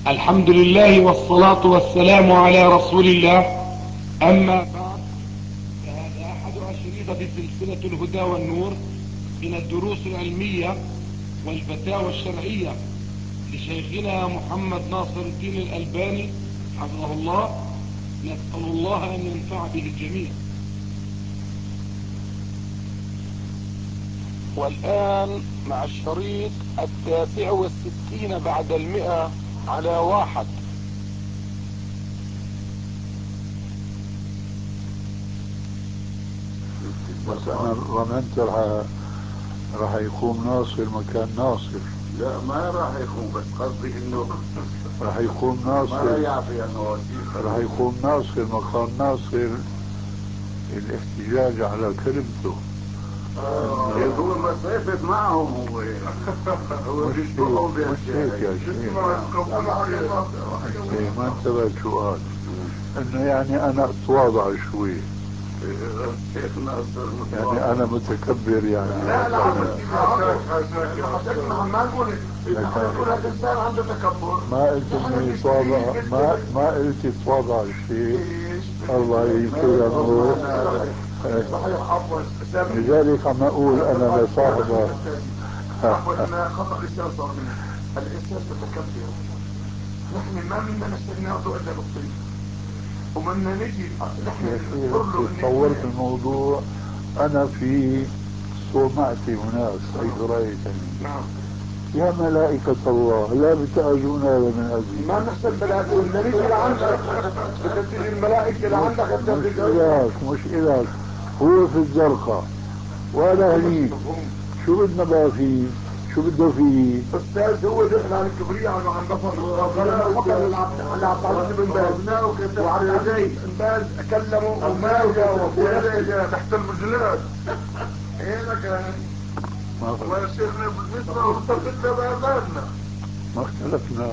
الحمد لله والصلاة والسلام على رسول الله. أما بعد، فهذا أحد أشرطة سلسلة الهدى والنور من الدروس العلمية والفتاوى الشرعية لشيخنا محمد ناصر الدين الألباني حفظه الله. نسأل الله أن ينفع به الجميع. والآن مع الشريط 69 بعد 100 على 1. بس انا ظننت راح يقوم ناصر مكان ناصر. لا، ما راح يقوم، بس قصدي انه راح يقوم ناصر، ما يعطي انه راح يقوم ناصر مكان ناصر الاحتجاج على كلمته. هو مسافة معهم، هو مش هيك يا شيخ، ما انتبهت شو قال، انه يعني انا اتواضع شوي، يعني انا متكبر يعني. لا حضرتك ما نقول هذا الانسان عنده تكبر. ما قلت انه يتواضع، ما قلت يتواضع الشيء. الله يكرمه. صحيح، عفوا. لذلك عم اقول انا لصاحبه عفوا، خطأ لسان صار مني. الانسان متكبر، نحن ما بدنا نستغنى الا بالطيب، ومن نجي نحن طورت الموضوع. انا في صومعتي هناك حيث رايتني. نعم. يا ملائكة الله لا بتأذون هذا من أجلي. ما نحسن ملائكة، بدنا نجي لعندك، بدها تجي الملائكة لعندك. مش إلك، هو في الزرقاء ولا هنيك. شو بدنا بقى فيه؟ شو بده فيه؟ استاذ هو دخل على الكبرياء وعن ظفر خطر لعبد بن باز، وعبد بن باز كلمه وما جاوب تحت المجلات. هنا كان ويا شيخنا بالنسبة وارتبطنا بأبادنا ما اختلفنا.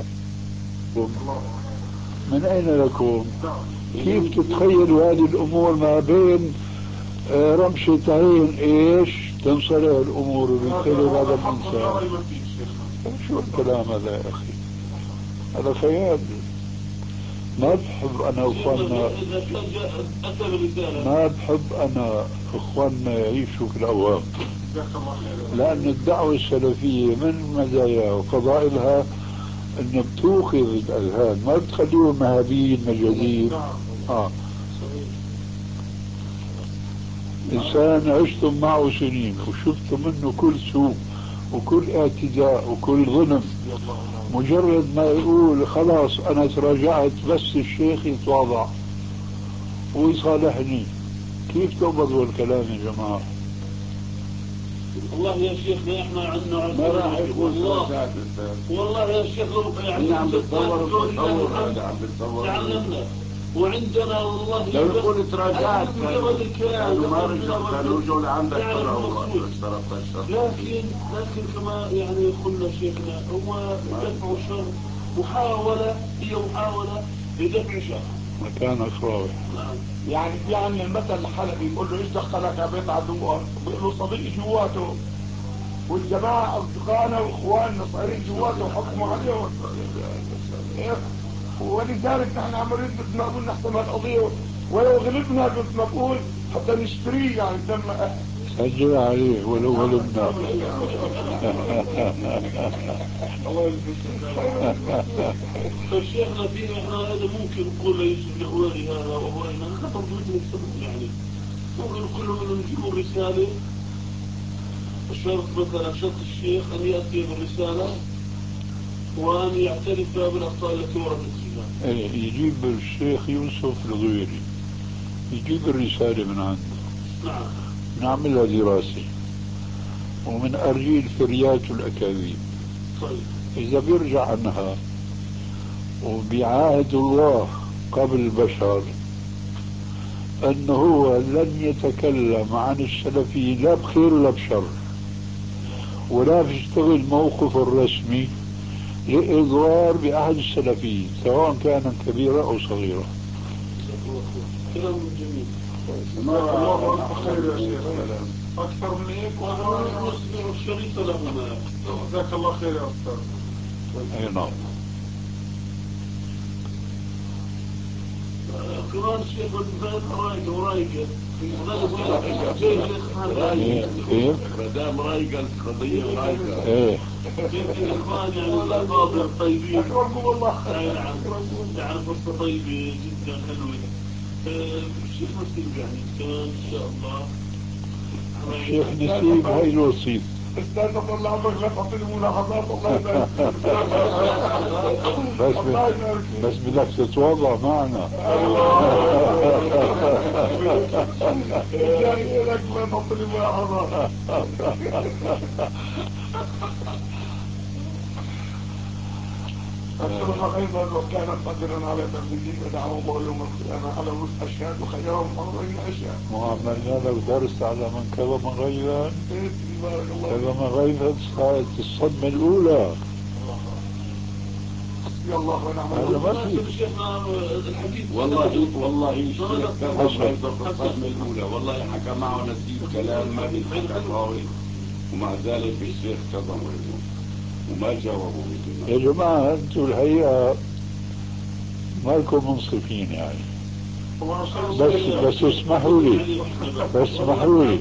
من أين لكم؟ كيف تتخيلوا هذه الأمور ما بين رمشة عين إيش تنصلح الأمور وبالتالي هذا الإنسان؟ شو الكلام هذا يا أخي؟ هذا خيال. ما بحب أنا أخواننا، ما بحب أنا أخواننا يعيشوا في الأوهام، لأن الدعوة السلفية من مزاياها وفضائلها أن بتوقظ الأذهان، ما بتخليهم مهابيل مجازين. إنسان عشتم معه سنين وشفتم منه كل سوء وكل اعتداء وكل ظلم، مجرد ما يقول خلاص أنا تراجعت بس الشيخ يتواضع ويصالحني، كيف تقبضوا الكلام يا جماعة؟ والله يا شيخنا احنا عندنا ما راح يكون والله يا شيخ يعني عم بتصور تعلمنا وعندنا والله لو يكون تراجعت مجرد الكلام كانوا رجعوا لعندك لكن كما يعني قلنا شيخنا هو دفع شر، محاولة لدفع شر مكانك راوح. يعني في عندنا المثل الحلبي يقول له ايش دخلك يا بيت عدوك؟ بيقول له صديقي جواته، والجماعة أصدقائنا وإخواننا صايرين جواته وحكموا عليهم. ولذلك نحن عم نريد مثل ما قلنا نحسم القضية، ولو غلبنا مثل ما بقول حتى نشتريه يعني سجل عليه ولو غلبنا. فالشيخنا فيه احنا هذا ممكن نقول ليوسف الهواري هذا وهو احنا خطر جدا السبب يعني ممكن نقول له انه نجيب الرسالة. الشرط مثلا شرط الشيخ ان يأتي بالرسالة وان يعترف بالاخطاء التي وردت فيها. يجيب الشيخ يوسف الغويري، يجيب الرسالة من عنده. نعم. نعملها دراسة ومن أرجيل فريات الأكاذيب. طيب. إذا بيرجع عنها وبيعاهد الله قبل البشر أنه هو لن يتكلم عن السلفيين لا بخير ولا بشر، ولا بيشتغل موقف الرسمي لإضرار بأحد السلفيين سواء كان كبيرا أو صغيرا. كلام جميل. الله خير يا شيخ. أكثر من هيك ونسمع الشريط لهما. جزاك الله خير يا أستاذ. أي نعم. كمان الشيخ البلد رايقة ورايقة. كيف؟ مدام رايقة القضية رايقة. ايه كيف الإخوان يعني الأفاضل طيبين. أكرمكم والله. يعني فرصة طيبة جدا حلوة. الشيخ نسيب يعني كمان إن شاء الله. الشيخ نسيب هاي الوصيف. استنى طلع عمرك لا تعطيني ملاحظات. الله يبارك بس بدك تتوضا معنا. جاي لك لا تعطيني ملاحظات. أشرف أيضا وكان قادرا على تبديل ودعوه الله يوم القيامة على رؤوس أشهاد وخيرهم حرين أشياء. وعملنا لك درس على من كظم غيظا. بارك الله كظم غيظا صارت الصدمة الأولى. يا الله ونعم هذا ما في. والله الشيخ كظم غيظا في الصدمة الأولى. والله حكى معه نسيب كلام ما بينحكى طاوي، ومع ذلك الشيخ كظم غيظا وما جاوبوا. يا جماعة أنتم الحقيقة مالكم منصفين يعني. بس اسمحوا لي اسمعوا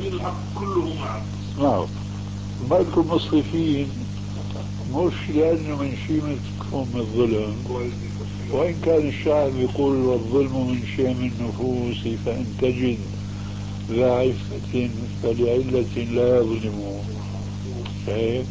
مالكم منصفين مش لأنه من شيمتكم الظلم، وإن كان الشاعر يقول والظلم من شيم النفوس فإن تجد ذا عفة فلعلة لا يظلمون. شايف؟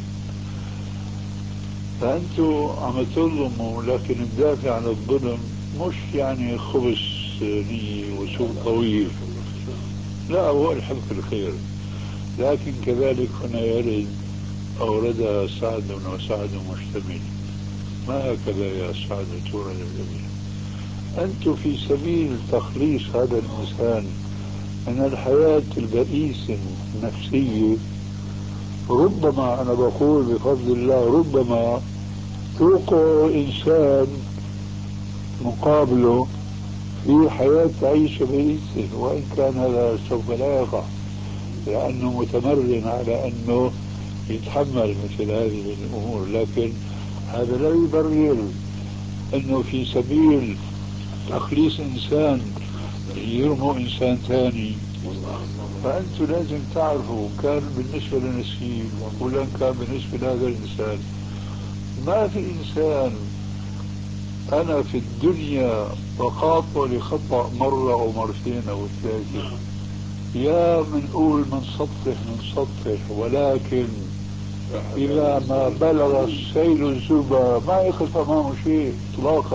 فأنتوا عم تظلموا، لكن الدافع عن الظلم مش يعني خبث نية وسوء طويل، لا، هو الحب في الخير. لكن كذلك هنا يرد أوردها سعد وسعد مشتمل، ما هكذا يا سعد تورد الجميع. أنتم في سبيل تخليص هذا الإنسان من الحياة البئيسة النفسية، ربما أنا بقول بفضل الله ربما توقع إنسان مقابله في حياة تعيش بئيسة، وإن كان هذا سوف لا يقع لأنه متمرن على أنه يتحمل مثل هذه الأمور. لكن هذا لا يبرر أنه في سبيل تخليص إنسان يرموا إنسان ثاني. فأنتم لازم تعرفوا كان بالنسبة لنسيب ولا كان بالنسبة لهذا الإنسان، ما في إنسان أنا في الدنيا بخاطئ لخطأ مرة أو مرتين أو ثلاثة، يا منقول من سطح، ولكن إذا ما بلغ السيل الزبا ما يقف أمامه شيء إطلاقا.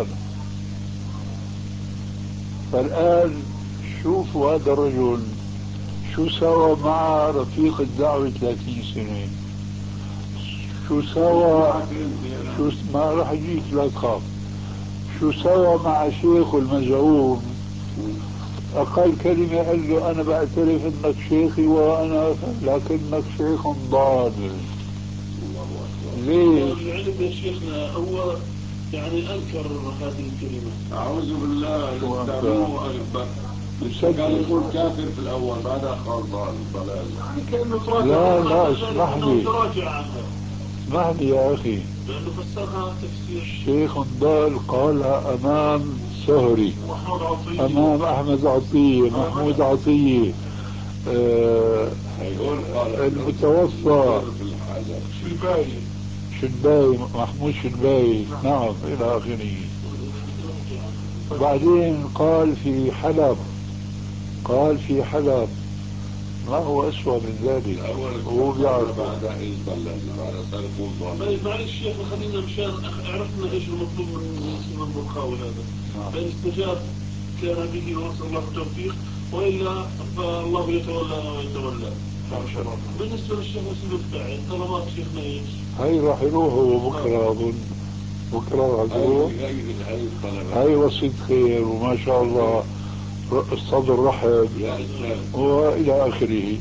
فالآن شوفوا هذا الرجل شو سوى مع رفيق الدعوة 30 سنة، شو سوى، ما راح يجيك لا تخاف، شو سوى مع شيخ المزعوم. أقل كلمة قال له أنا بعترف أنك شيخي وأنا لكنك شيخ ضال. ليه؟ العلم يا شيخنا هو يعني أنكر هذه الكلمة. أعوذ بالله استعملوا كان يقول كافر في الأول بعدها قال ضلال. لا اسمح لي يا أخي، لأنه فسرها تفسير الشيخ ضال قالها أمام سهري، أمام أحمد عطية، محمود عطية، المتوفى شنباي، محمود شنباي، نعم إلى آخره. بعدين قال في حلب ما هو أسوأ من ذلك، هو بيعرف. معلش شيخ خلينا مشان عرفنا ايش المطلوب من سيدنا المقاول هذا. فإن استجاب كان به ونسأل الله التوفيق، وإلا فالله يتولى ويتولى. بالنسبة للشيخ مسلم الفاعل طلبات شيخنا ايش؟ هاي راح يروحوا بكرة أظن، بكرة هاي وصية خير وما شاء الله الصدر رحب وإلى آخره.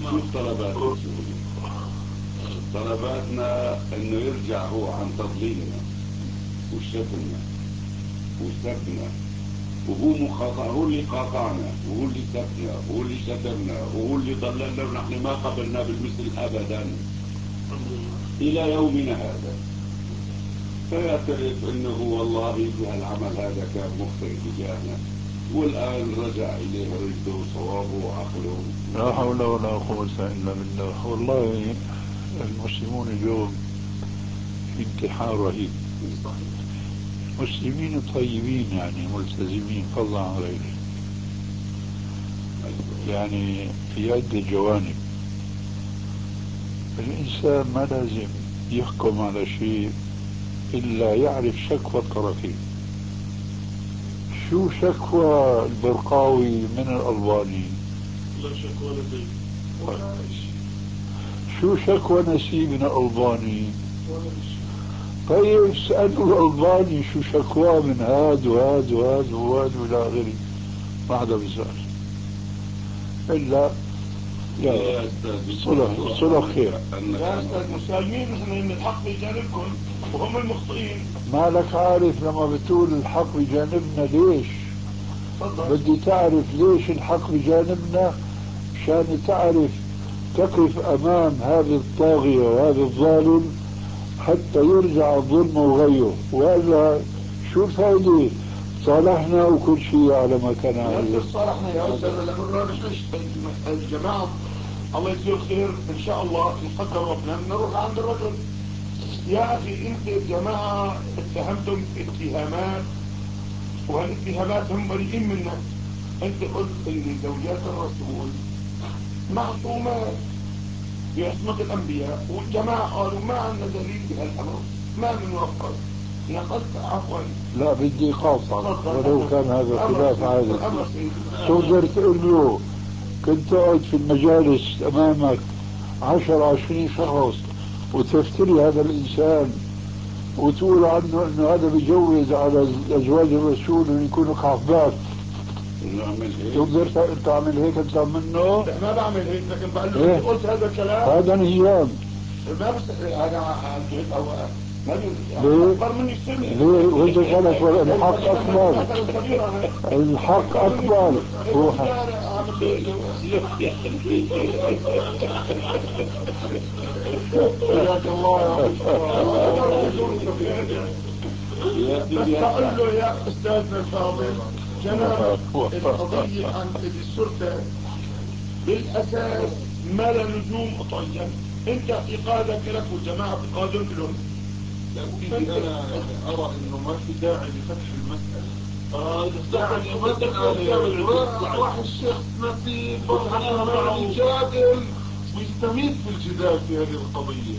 طلباتنا انه يرجع هو عن تضليلنا وشتمنا وسبنا، وهو مخاطع، هو اللي قاطعنا وهو اللي سبنا وهو اللي شتمنا وهو اللي ضللنا، ونحن ما قبلنا بالمثل ابدا الى يومنا هذا. فيعترف انه والله العمل هذا كان مخطئ تجاهنا، والآن رجع إليه رشده وصوابه وعقله. لا حول ولا قوة إلا بالله. والله المسلمون اليوم في امتحان رهيب. مسلمين طيبين يعني ملتزمين فضلا عن غيرهم، يعني في عدة جوانب. الإنسان ما لازم يحكم على شيء إلا يعرف شكوى الطرفين. شو شكوى البرقاوي من الألباني؟ لا شكوى لدي ولا شيء. شو شكوى نسيب من الألباني؟ ولا شيء. طيب اسألوا الألباني شو شكواه من هاد وهاد وهاد وهاد وإلى آخره. ما حدا بيسأل إلا يا صلح خير. يا أستاذ مسالمين نحن إن الحق بجانبكم وهم المخطئين. مالك عارف لما بتقول الحق بجانبنا ليش؟ تفضل. بدي تعرف ليش الحق بجانبنا مشان تعرف تقف أمام هذا الطاغية وهذا الظالم حتى يرجع الظلم وغيره، وإلا شو الفائدة؟ صالحنا وكل شيء على ما كان عليه. صالحنا يا أستاذ لما الجماعة الله يجزيه خير إن شاء الله نقدر ربنا نروح عند الرجل. يا أخي أنت الجماعة اتهمتم اتهامات وهالاتهامات هم بريئين منها. أنت قلت إن زوجات الرسول معصومات بعصمة الأنبياء، والجماعة قالوا ما عندنا دليل بهالأمر، ما بنوقف. نقلت عفوا. لا بدي قاطعك ولو كان هذا خلاف عادتي. تقدر تقول له كنت تقعد في المجالس أمامك 10-20 شخص وتفتري هذا الإنسان وتقول عنه إنه هذا بيجوز على أزواج الرسول إنه يكونوا كعبات. تقدر تعمل هيك أنت منه؟ لا ما بعمل هيك، لكن بقول له إيه؟ قلت هذا الكلام هذا انهيام. ما بس أنا أو ليه؟ أكبر مني سن. ليه؟ وانت غلط ولا الحق أكبر؟ الحق أكبر. حياك الله يا بس أقول له يا أستاذنا الفاضل جناب القضية عن السلطة بالأساس ما لا نجوم أطيا. أنت اعتقادك لك والجماعة اعتقادهم لهم. لكن أنا أرى إنه ما في داعي لفتح المسألة. راح الشيخ نسيب برهان يجادل ويستميت في الجدال في هذه القضية.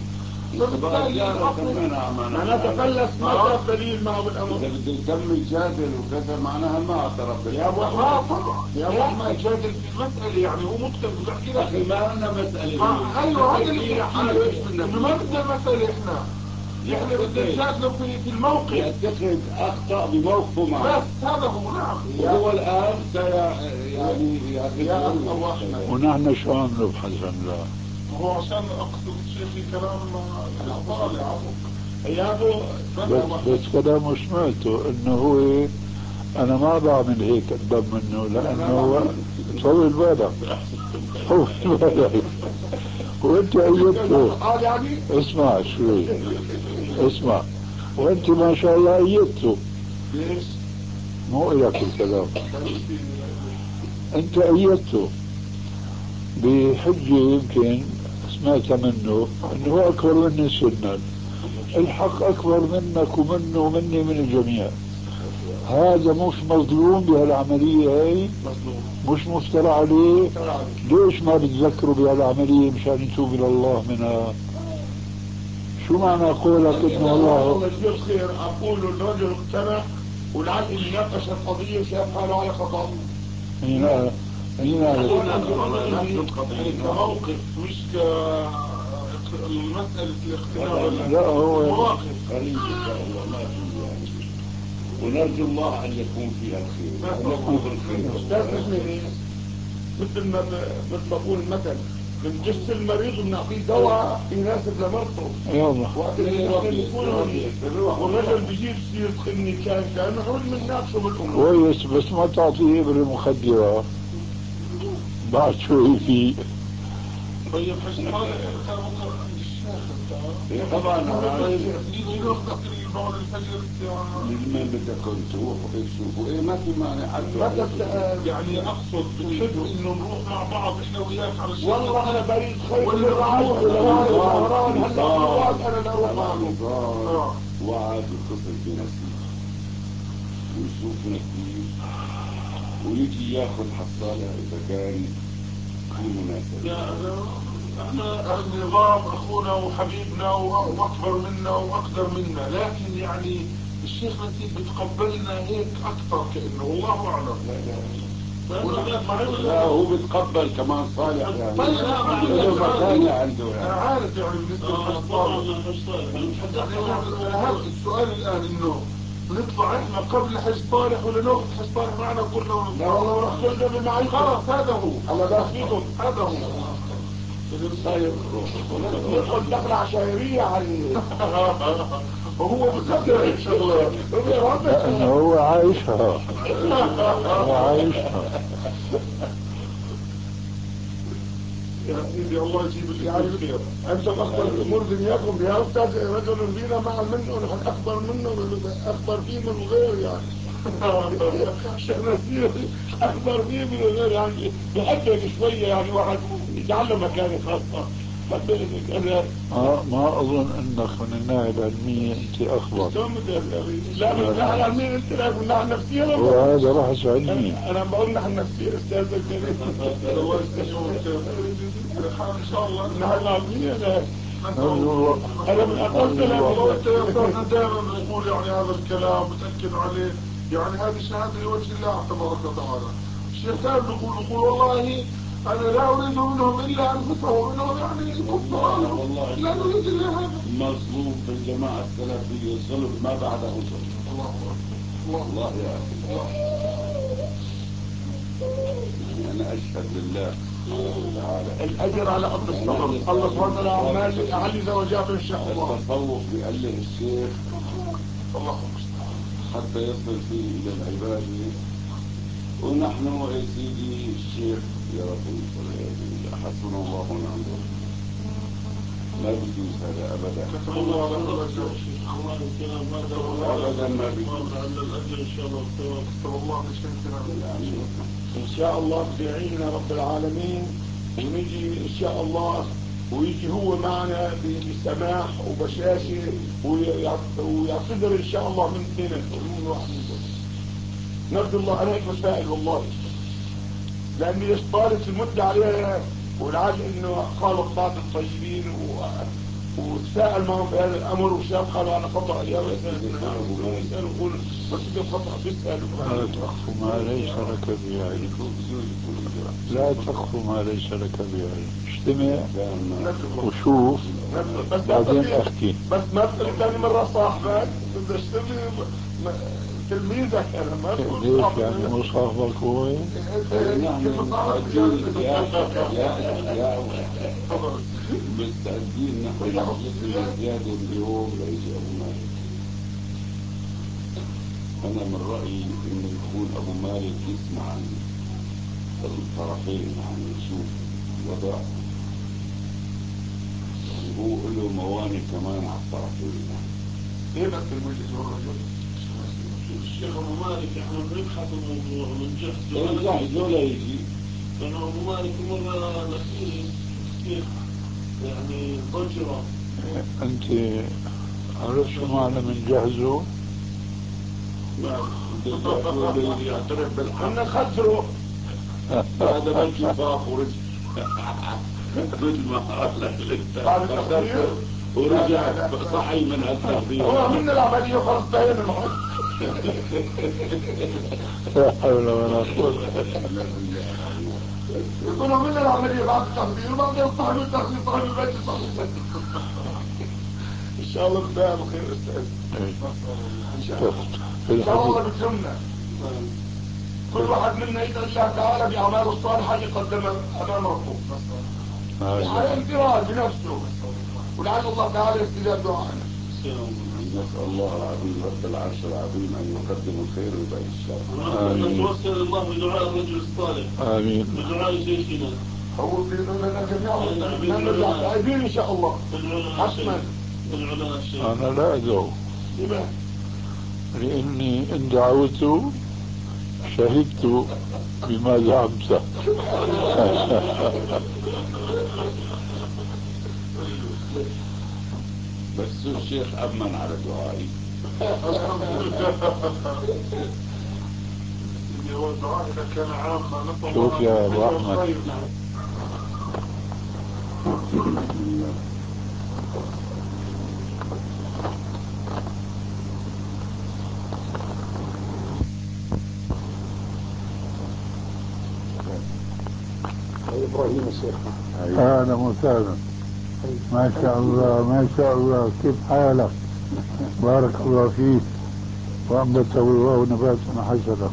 معناتها فلس ما جاب دليل معه بالأمر. إذا بده يكمل جادل وكذا معناها ما اعترف. يا أبو أحمد يا أبو أحمد يجادل في المسألة، يعني هو مقتنع بحكي لك. أخي ما لنا مسألة. أيوه هذا اللي إنه ما بدنا مسألة إحنا. يعني بدنا نجادله في الموقف. يعتقد أخطأ بموقفه معه. بس هذا هو. نعم. وهو الآن يعني يا أبو أحمد ونحن شو عم نبحث عن لا؟ هو عشان أقصد شيء في كلام الأعضاء يا أبو بس كلامه سمعته إنه هو أنا ما بعمل هيك قدام منه لأنه هو طول بالك. طول بالك وأنت أيدته. يعني اسمع شوي، اسمع، وأنت ما شاء الله أيدته. ليش؟ مو إلك الكلام، أنت أيدته بحجة يمكن سمعت منه أنه هو أكبر مني سنا. الحق أكبر منك ومنه ومني من الجميع. هذا مش مظلوم بهالعملية هاي؟ مش مفترى عليه؟ ليش ما بتذكروا بهالعملية مشان يتوب إلى الله منها؟ شو معنى قولك إنه الله يجزيه الخير؟ أقول الرجل اقتنع ولعل إن ناقش القضية وشاف حاله على خطأ. هنا كموقف مش كمسألة الاقتناع. لا هو مواقف خليل إن شاء الله ما في يعني، ونرجو الله أن يكون فيها الخير ونطلب الخير. أستاذ نحن مثل ما بقول مثل بنجس المريض وبنعطيه دواء يناسب لمرضه. يلا وقت اللي نحن نكون والرجل بيجيب سيرة خني كان نخرج من ناقشه بالأمور كويس، بس ما تعطيه إبرة مخدرة بعد شوي فيه. طيب حسن كان عند الشيخ طبعا نيجي ناخذ بعد الفجر لمن بدكم تروحوا تشوفوا ايه ما في مانع حتى يعني اقصد بنحب انه نروح مع بعض احنا وياك على الشيخ. والله انا بريد خير من رعاش ولا سهران هلا انا اروح معكم. وعد يتصل بنفسه ويشوفنا كثير ويجي ياخذ حصاله اذا كان في مناسبه. لا احنا النظام اخونا وحبيبنا واكبر منا واقدر منا، لكن يعني الشيخ نتيب بتقبلنا هيك اكثر كانه والله اعلم. لا هو بتقبل كمان صالح يعني. طيب عنده مكانه عنده يعني. انا عارف يعني بالنسبه للحج السؤال الان انه نطلع احنا قبل حج صالح ولا ناخذ حج صالح معنا كلنا؟ لا والله رح تلزم معي. خلاص هذا هو الله بأخذكم. هذا هو. طيب ندخل دخلة عشائرية عليه. وهو بقدر الشغله لأنه هو عايشها. هو عايشها. يا سيدي الله يجيب اللي يعني بالخير. انتم اخبر الامور دنياكم يا استاذ، رجل فينا مع منه نحن اخبر منه اخبر فيه من الغير يعني. شيخ نسير اكبر فيه من الغير يعني بحبك شوية يعني واحد يجعل مكانه خاصة. ما أظن أنك من الناحية العلمية أنت أخبر. لا من الناحية العلمية أنت لا من الناحية النفسية. وهذا بحث علمي. أنا بقول نحن النفسية أستاذ الكريم. الله يسلمك ان شاء الله. الناحية العلمية لا. أنا من أقل كلام أنت يا أستاذنا دائما بنقول يعني هذا الكلام بتأكد عليه، يعني هذه شهادة لوجه الله تبارك وتعالى. الشيخ كان بيقول والله أنا لا أريد منهم إلا أنفسهم، إنهم يعني كفار والله لا نريد إلا هذا. مظلوم في الجماعة السلفية ظلم ما بعده ظلم. الله يا أخي. يعني أنا أشهد لله تعالى الأجر على أرض الصبر. الله سبحانه وتعالى عمال يعلي زوجاته إن شاء الله. التصوف بيأله الشيخ اللهم المستعان حتى يصل فيه إلى العبادة، ونحن يا سيدي الشيخ يا رب حسبنا الله ونعم الوكيل. ما بيجوز هذا أبدا. أبدا ما بيجوز. إن شاء الله بيعيننا رب العالمين ونجي إن شاء الله ويجي هو معنا بسماح وبشاشة ويعتذر إن شاء الله من اثنين من واحد منكم. نرجو الله. أنا هيك مسائل والله لأني طالت المدة عليها، ولعل إنه خالط بعض الطيبين وتساءل معهم بهذا الأمر وشاف قالوا على خطأ اليوم يسأل ويقول بس خطأ بيسأل. لا تخف ما ليس لك به علم. لا تخف ما ليس لك به علم. اجتمع وشوف بعدين احكي. بس ما تقول ثاني مرة صاحبك بدي اشتري تلميذك. انا ما تقول ليش يعني مو صاحبك هو؟ مستعدين نحن نحن زيادة اليوم ليجي أبو مالك. أنا من رأيي إنه يكون أبو مالك يسمع عن الطرفين يعني يشوف الوضع، وهو له موانئ كمان على الطرفين يعني. ايه بس الوجه الرجل الشيخ ابو مالك احنا بنبحث الموضوع ونجهزه ولا يجي. لانه ابو مالك مرة الاخير كيف يعني ضجرة. انت عرفت شو معنى من جهزه؟ يعترف بالحق. خسره هذا بلكي فاق ورجع مثل ما قال خسرته ورجع صحي من هالتحضير. هو من العملية وخلص انتهينا معه. لا حول ولا قوة. يقولوا من العملية بعد التحضير وبعدين صاحب التحضير صاحب البيت صاحب البيت. ان شاء الله بالله بخير استاذ. ان شاء الله بكرمنا. كل واحد منا يدعو الله تعالى بأعماله الصالحة يقدمها أمام ربه على انفراد بنفسه، ولعل الله تعالى يستجاب دعاءنا. نسأل الله العظيم رب العرش العظيم أن يقدم الخير ويبعد الشر. آمين. نتوسل الله بدعاء الرجل الصالح. آمين. بدعاء شيخنا. هو في لنا جميعا نرجع تائبين إن شاء الله. حتما. العلماء الشيخ. أنا لا أدعو لماذا؟ لأني إن دعوت شهدت بما زعمت. بس الشيخ أمن على دعائي. هو الدعاء إذا كان عاما نسأل شوف يا أبو أحمد، الخير. إبراهيم الشيخ. أهلا وسهلا. ما شاء الله ما شاء الله، كيف حالك؟ بارك الله فيك، وأنبت الله نباتا حسنا،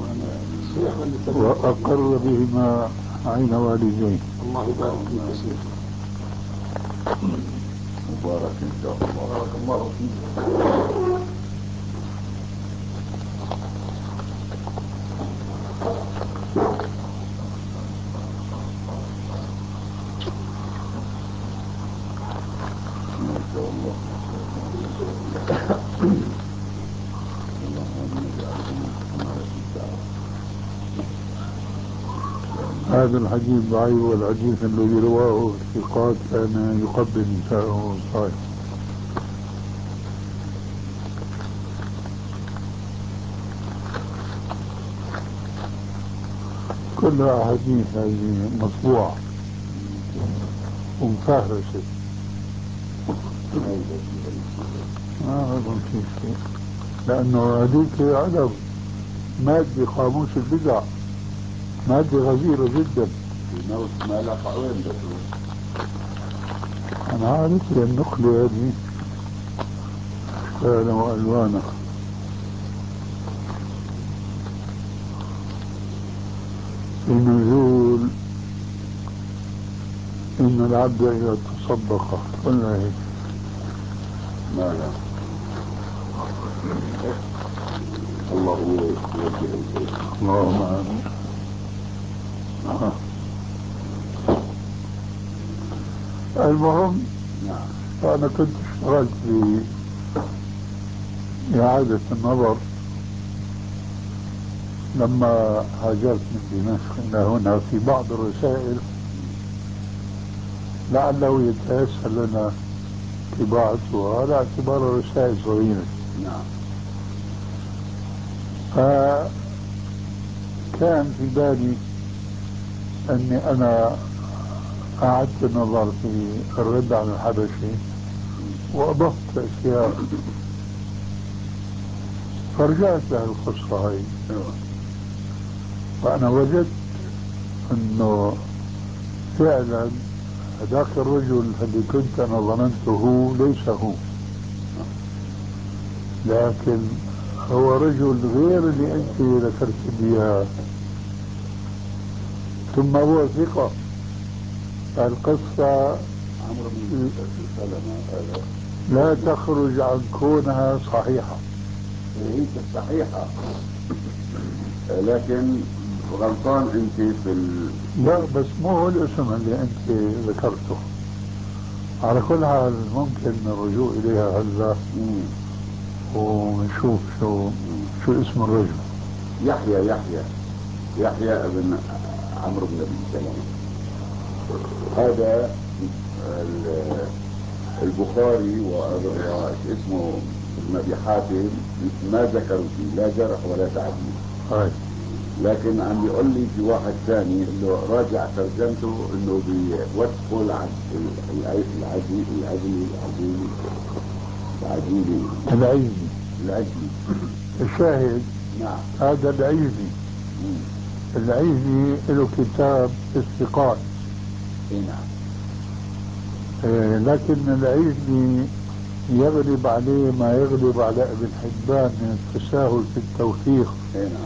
وأقر بهما عين والديه. الله يبارك فيك يا شيخ. مبارك إن شاء الله. بارك الله فيك. ما شاء الله. اللهم اجعلهم حملة الدعوة. هذا الحديث ضعيف، والحديث الذي رواه الثقات كان يقبل نساءه صحيح. كلها أحاديث هذه مطبوعة ومفهرسة، ما أظن في شيء، لأنه هذيك علم مادة قاموس البدع، مادة غزيرة جدا. في موت ما لقى وين بتروح؟ أنا عارف النقلة هذه أشكالا وألوانا. النزول إن العبد إذا تصدق ولا هيك ما لا. الله هو يوجه الخير. اللهم آمين. المهم نعم. أنا كنت اشتغلت بإعادة النظر لما هاجرت من دمشق إلى هنا في بعض الرسائل، لعله يتيسر لنا طباعتها على اعتبار رسائل صغيرة. نعم. فكان في بالي أني أنا أعدت النظر في الرد عن الحبشي وأضفت أشياء، فرجعت لها القصة هاي، فأنا وجدت أنه فعلا هذاك الرجل الذي كنت أنا ظننته هو ليس هو، لكن هو رجل غير اللي أنت ذكرت لي إياه، ثم هو ثقة. القصة عمرو بن سلمة لا تخرج عن كونها صحيحة. هي صحيحة، لكن غلطان انت في لا بس مو هو الاسم اللي انت ذكرته. على كل حال ممكن الرجوع اليها هلا ونشوف شو اسم الرجل. يحيى ابن عمرو بن ابي سلمة. هذا البخاري واسمه ابن ابي حاتم ما ذكروا فيه لا جرح ولا تعديل. هاي. لكن عم يقول لي في واحد ثاني انه راجع ترجمته انه بيوثقوا العجلي. الشاهد نعم. هذا العيزي له كتاب الثقات. نعم. لكن العيزي يغلب عليه ما يغلب على ابن حبان من التساهل في التوثيق. نعم.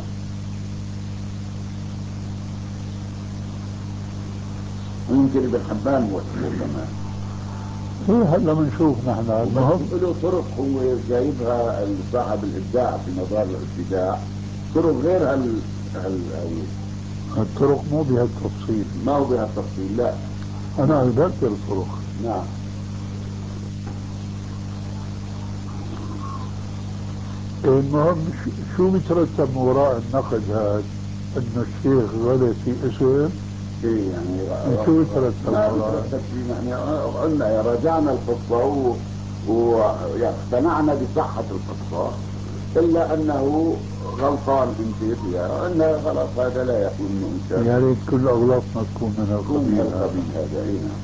ممكن ابن حبان موثقه كمان. هلا بنشوف نحن. المهم له طرق هو جايبها صاحب الابداع في مدار الابتداع، طرق غير الطرق مو بهالتفصيل. ما هو بهالتفصيل لا. انا اذكر الطرق. نعم. المهم شو بيترتب من وراء النقد هذا؟ انه الشيخ غلط في اسم؟ ايه يعني شو بيترتب ما وراء؟ بيترتب شيء، يعني قلنا راجعنا القصة واقتنعنا بصحة القصة، إلا أنه غلطان أنت فيها، أنه خلاص هذا لا يكون منكر. يا ريت كل أغلاطنا تكون من القبيل هذا. إيه نعم.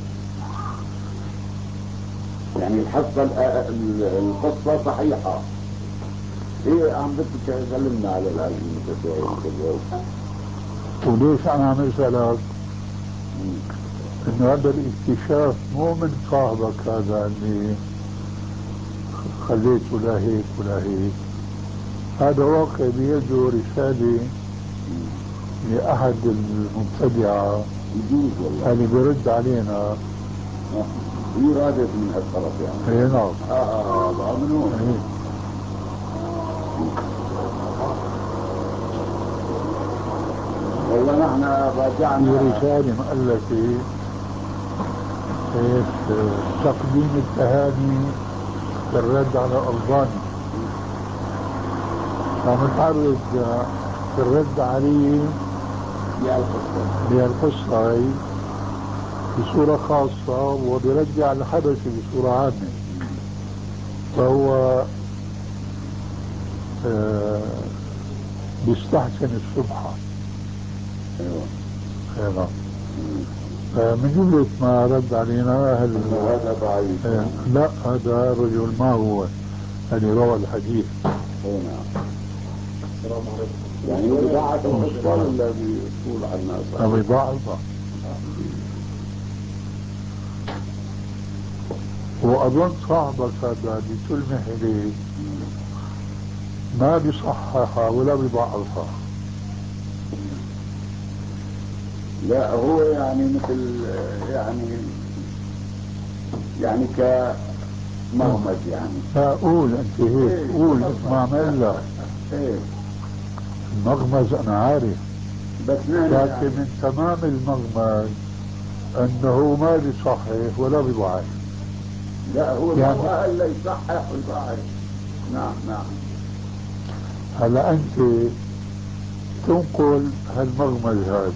يعني الحصة القصة صحيحة. إيه عم بدك تكلمنا على العلم المتساهل كذا. وليش أنا عم أسألك؟ إنه هذا الاكتشاف مو من صاحبك هذا اللي خليته لا هيك ولا هيك، هذا واقع بيده رسالة لأحد المبتدعة اللي بيرد علينا. هي رادت من هالطرف يعني. اي نعم. ضامنون. والله نحن راجعنا في رسالة مؤلفة تقديم التهاني بالرد على ألباني، فمتعرض في الرد عليه بهالقصة هي بصورة خاصة، وبرد على الحبشي بصورة عامة. فهو بيستحسن السبحة. ايوه. من جملة ما رد علينا هذا ضعيف. لا، هذا رجل ما هو اللي روى الحديث. نعم. السلام عليكم. يعني بضاعة القصة ولا بيقول عن الناس؟ بضاعة. وأظن صاحبك هذا اللي تلمح إليه ما بيصححها ولا بيضعفها. لا هو يعني مثل يعني كمغمز يعني. لا قول انت هيك، قول مثل ما عمل ايه المغمز انا عارف، بس لكن يعني من تمام المغمز انه ما بيصحح ولا بيضعف. لا هو يعني ما الا يصحح ويضعف. نعم. هلا انت تنقل هالمغمز هذا،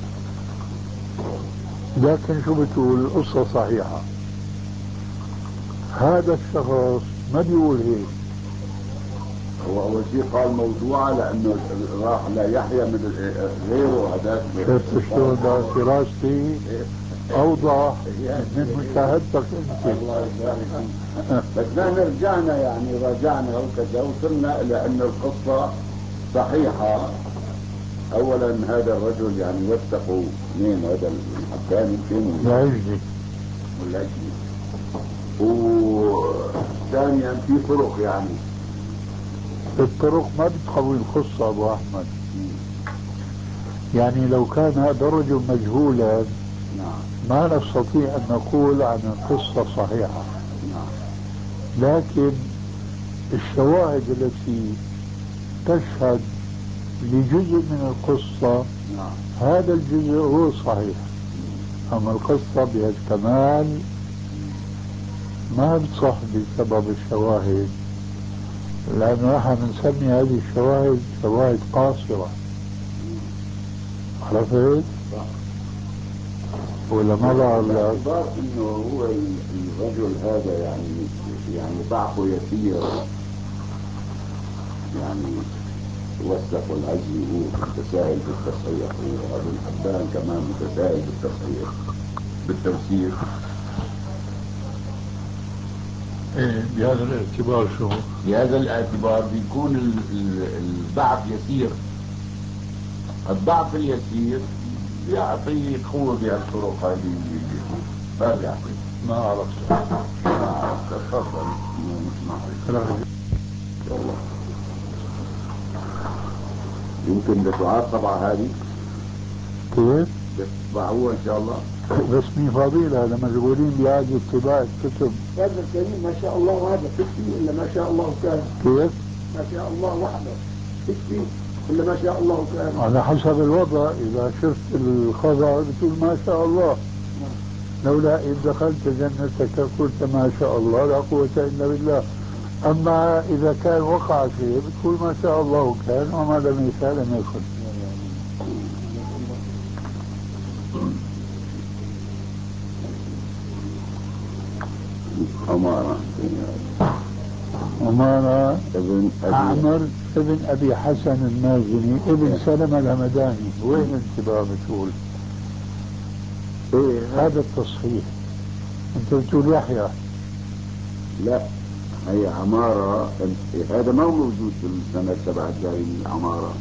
لكن شو بتقول؟ القصة صحيحة. هذا الشخص ما بيقول هيك. هو أول شيء قال موضوعة لأنه راح لا يحيى من غيره هذاك. شفت شلون دراستي أوضح من مشاهدتك أنت. الله يبارك. بس نحن رجعنا يعني راجعنا وكذا وصلنا إلى أن القصة صحيحة. أولا هذا الرجل يعني وثقوا مين هذا الحكام يمكن العجلي والعجلي. وثانيا في طرق يعني الطرق ما بتقوي القصة أبو أحمد. يعني لو كان هذا الرجل مجهولا ما نستطيع أن نقول عن القصة صحيحة. لكن الشواهد التي تشهد لجزء من القصة هذا الجزء هو صحيح. أما القصة بهالكمال ما بتصح بسبب الشواهد، لأنه نحن بنسمي هذه الشواهد شواهد قاصرة. عرفت؟ ولا ما بعرف باعتبار انه هو الرجل هذا يعني ضعفه يسير، يعني وثق العجلي هو متساهل بالتصحيح، وابن حبان كمان متساهل بالتصحيح بالتوثيق. إيه بهذا الاعتبار شو؟ بهذا الاعتبار بيكون الضعف يسير. الضعف اليسير بيعطي قوة بهالطرق هذه. ما بيعطي. ما عرفت. تفضل. والله يمكن بتعاد طبعا هذه. كيف؟ بتطبعوها ان شاء الله. بس مين فضيلة هذا مشغولين بهذه طباعة كتب. هذا الكريم ما شاء الله وهذا تكفي الا ما شاء الله كان. كيف؟ ما شاء الله وحده تكفي الا ما شاء الله كان. على حسب الوضع، إذا شفت الخبر بتقول ما شاء الله. لولا إذ دخلت جنتك قلت ما شاء الله لا قوة إلا بالله. أما إذا كان وقع شيء بتقول ما شاء الله كان وما لم يشاء لم يكن. عمارة ابن عمر ابن أبي حسن المازني ابن سلمة الهمداني. وين الانتباه بتقول؟ هذا التصحيح. أنت بتقول يحيى. لا، هي عمارة. هذا ما هو موجود في السنة تبع الدارمي عمارة.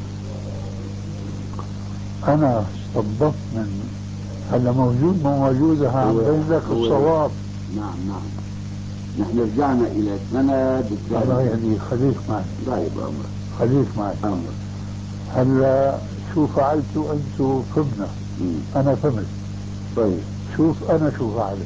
أنا استنبطت من هلا موجود مو موجودة عم بين لك الصواب. نعم. نحن رجعنا إلى سند الدارمي. الله يهديك خليك معي. طيب أمر. خليك معي. أمر. هلا شو فعلتوا أنتوا فهمنا. أنا فهمت. طيب. شوف أنا شو فعلت.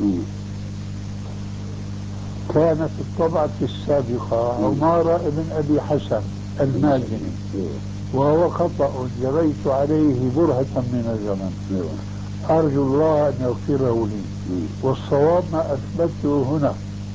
كانت الطبعة السابقة عمارة ابن أبي حسن المازني، وهو خطأ جريت عليه برهة من الزمن، أرجو الله أن يغفره لي، والصواب ما أثبته هنا.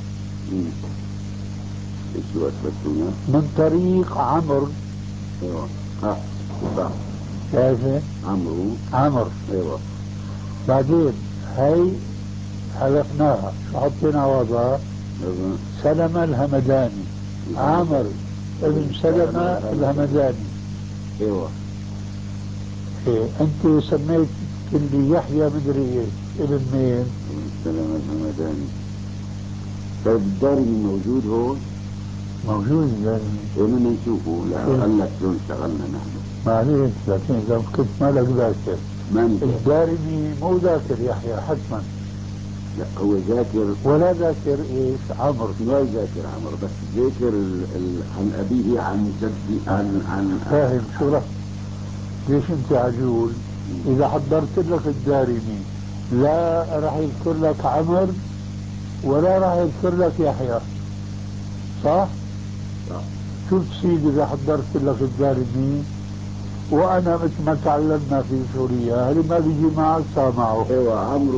شو أثبتونا؟ من طريق عمرو. ايوه صح. شايفه؟ عمرو. ايوه. بعدين هي حذفناها، شو حطينا وضع؟ سلمة الهمداني. عمرو ابن سلمة الهمداني. ايوه. إيه انت سميت اللي يحيى مدري ايش، ابن مين؟ سلمة الهمداني. طيب الدارمي موجود هون؟ موجود الدارمي. بدنا نشوفه. لا قال لك شو انشغلنا نحن. معليش، لكن اذا كنت مالك ذاكر. ماني ذاكر. الدارمي مو ذاكر يحيى حتما. لا هو ذاكر. ولا ذاكر ايش؟ عمرو. ما ذاكر عمرو، بس ذاكر عن ابيه عن جدي عن فاهم شو رأيك؟ ليش انت عجول؟ اذا حضرت لك الدارمي لا راح يذكر لك عمرو ولا راح يذكر لك يحيى، صح؟ شوف سيدي اذا حضرت لك الدارمي وانا مثل ما تعلمنا في سوريا اللي ما بيجي معك سامعه. ايوه.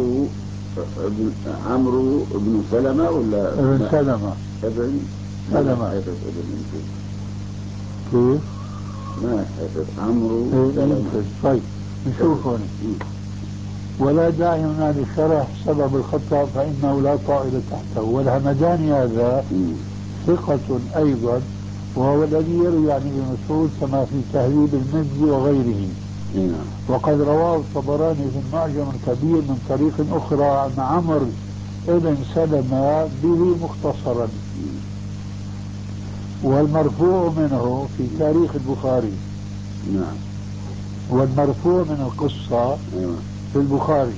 عمرو ابن سلمة ولا ابن سلمة. ابن سلمة. كيف؟ ما حفظ عمرو سلمة. طيب نشوف هون. ولا داعي هنا لشرح سبب الخطأ فإنه لا طائل تحته. والهمداني هذا ثقة أيضا، وهو الذي يروي عن ابن مسعود كما في تهذيب المجد وغيره. وقد رواه الطبراني في المعجم الكبير من طريق أخرى عن عمرو ابن سلمة به مختصرا. والمرفوع منه في تاريخ البخاري. والمرفوع من القصة في البخاري.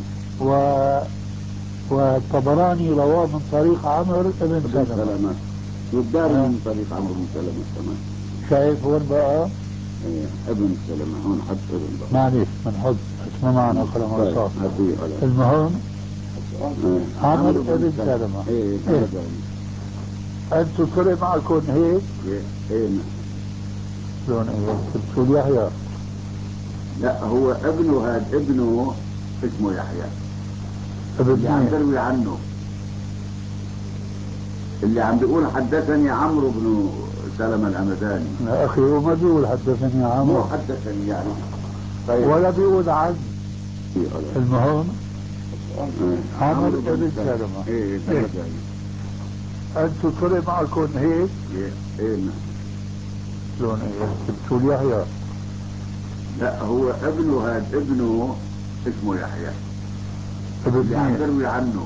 والطبراني رواه من طريق عمرو ابن سلمة. والدارمي من طريق عمرو بن سلمة كمان. شايف وين بقى؟ ابن سلمة هون حط ابن بقى. معلش بنحط اسمه معنا قلم رصاص. المهم عمرو ابن سلمة. انتوا طلع معكم هيك؟ شلون هيك؟ بتقول يحيى؟ لا هو ابنه، هذا ابنه اسمه يحيى. اللي عم تروي عنه، اللي عم بيقول حدثني عمرو بن سلمة الهمداني. يا اخي هو ما بيقول حدثني عمرو. مو حدثني يعني. طيب. ولا بيقول عن. المهم عمرو بن سلمة. انتوا طلع معكم هيك؟ شلون هيك؟ بتقول يحيى؟ لا هو ابنه، هذا ابنه اسمه يحيى. اللي عم تروي عنه،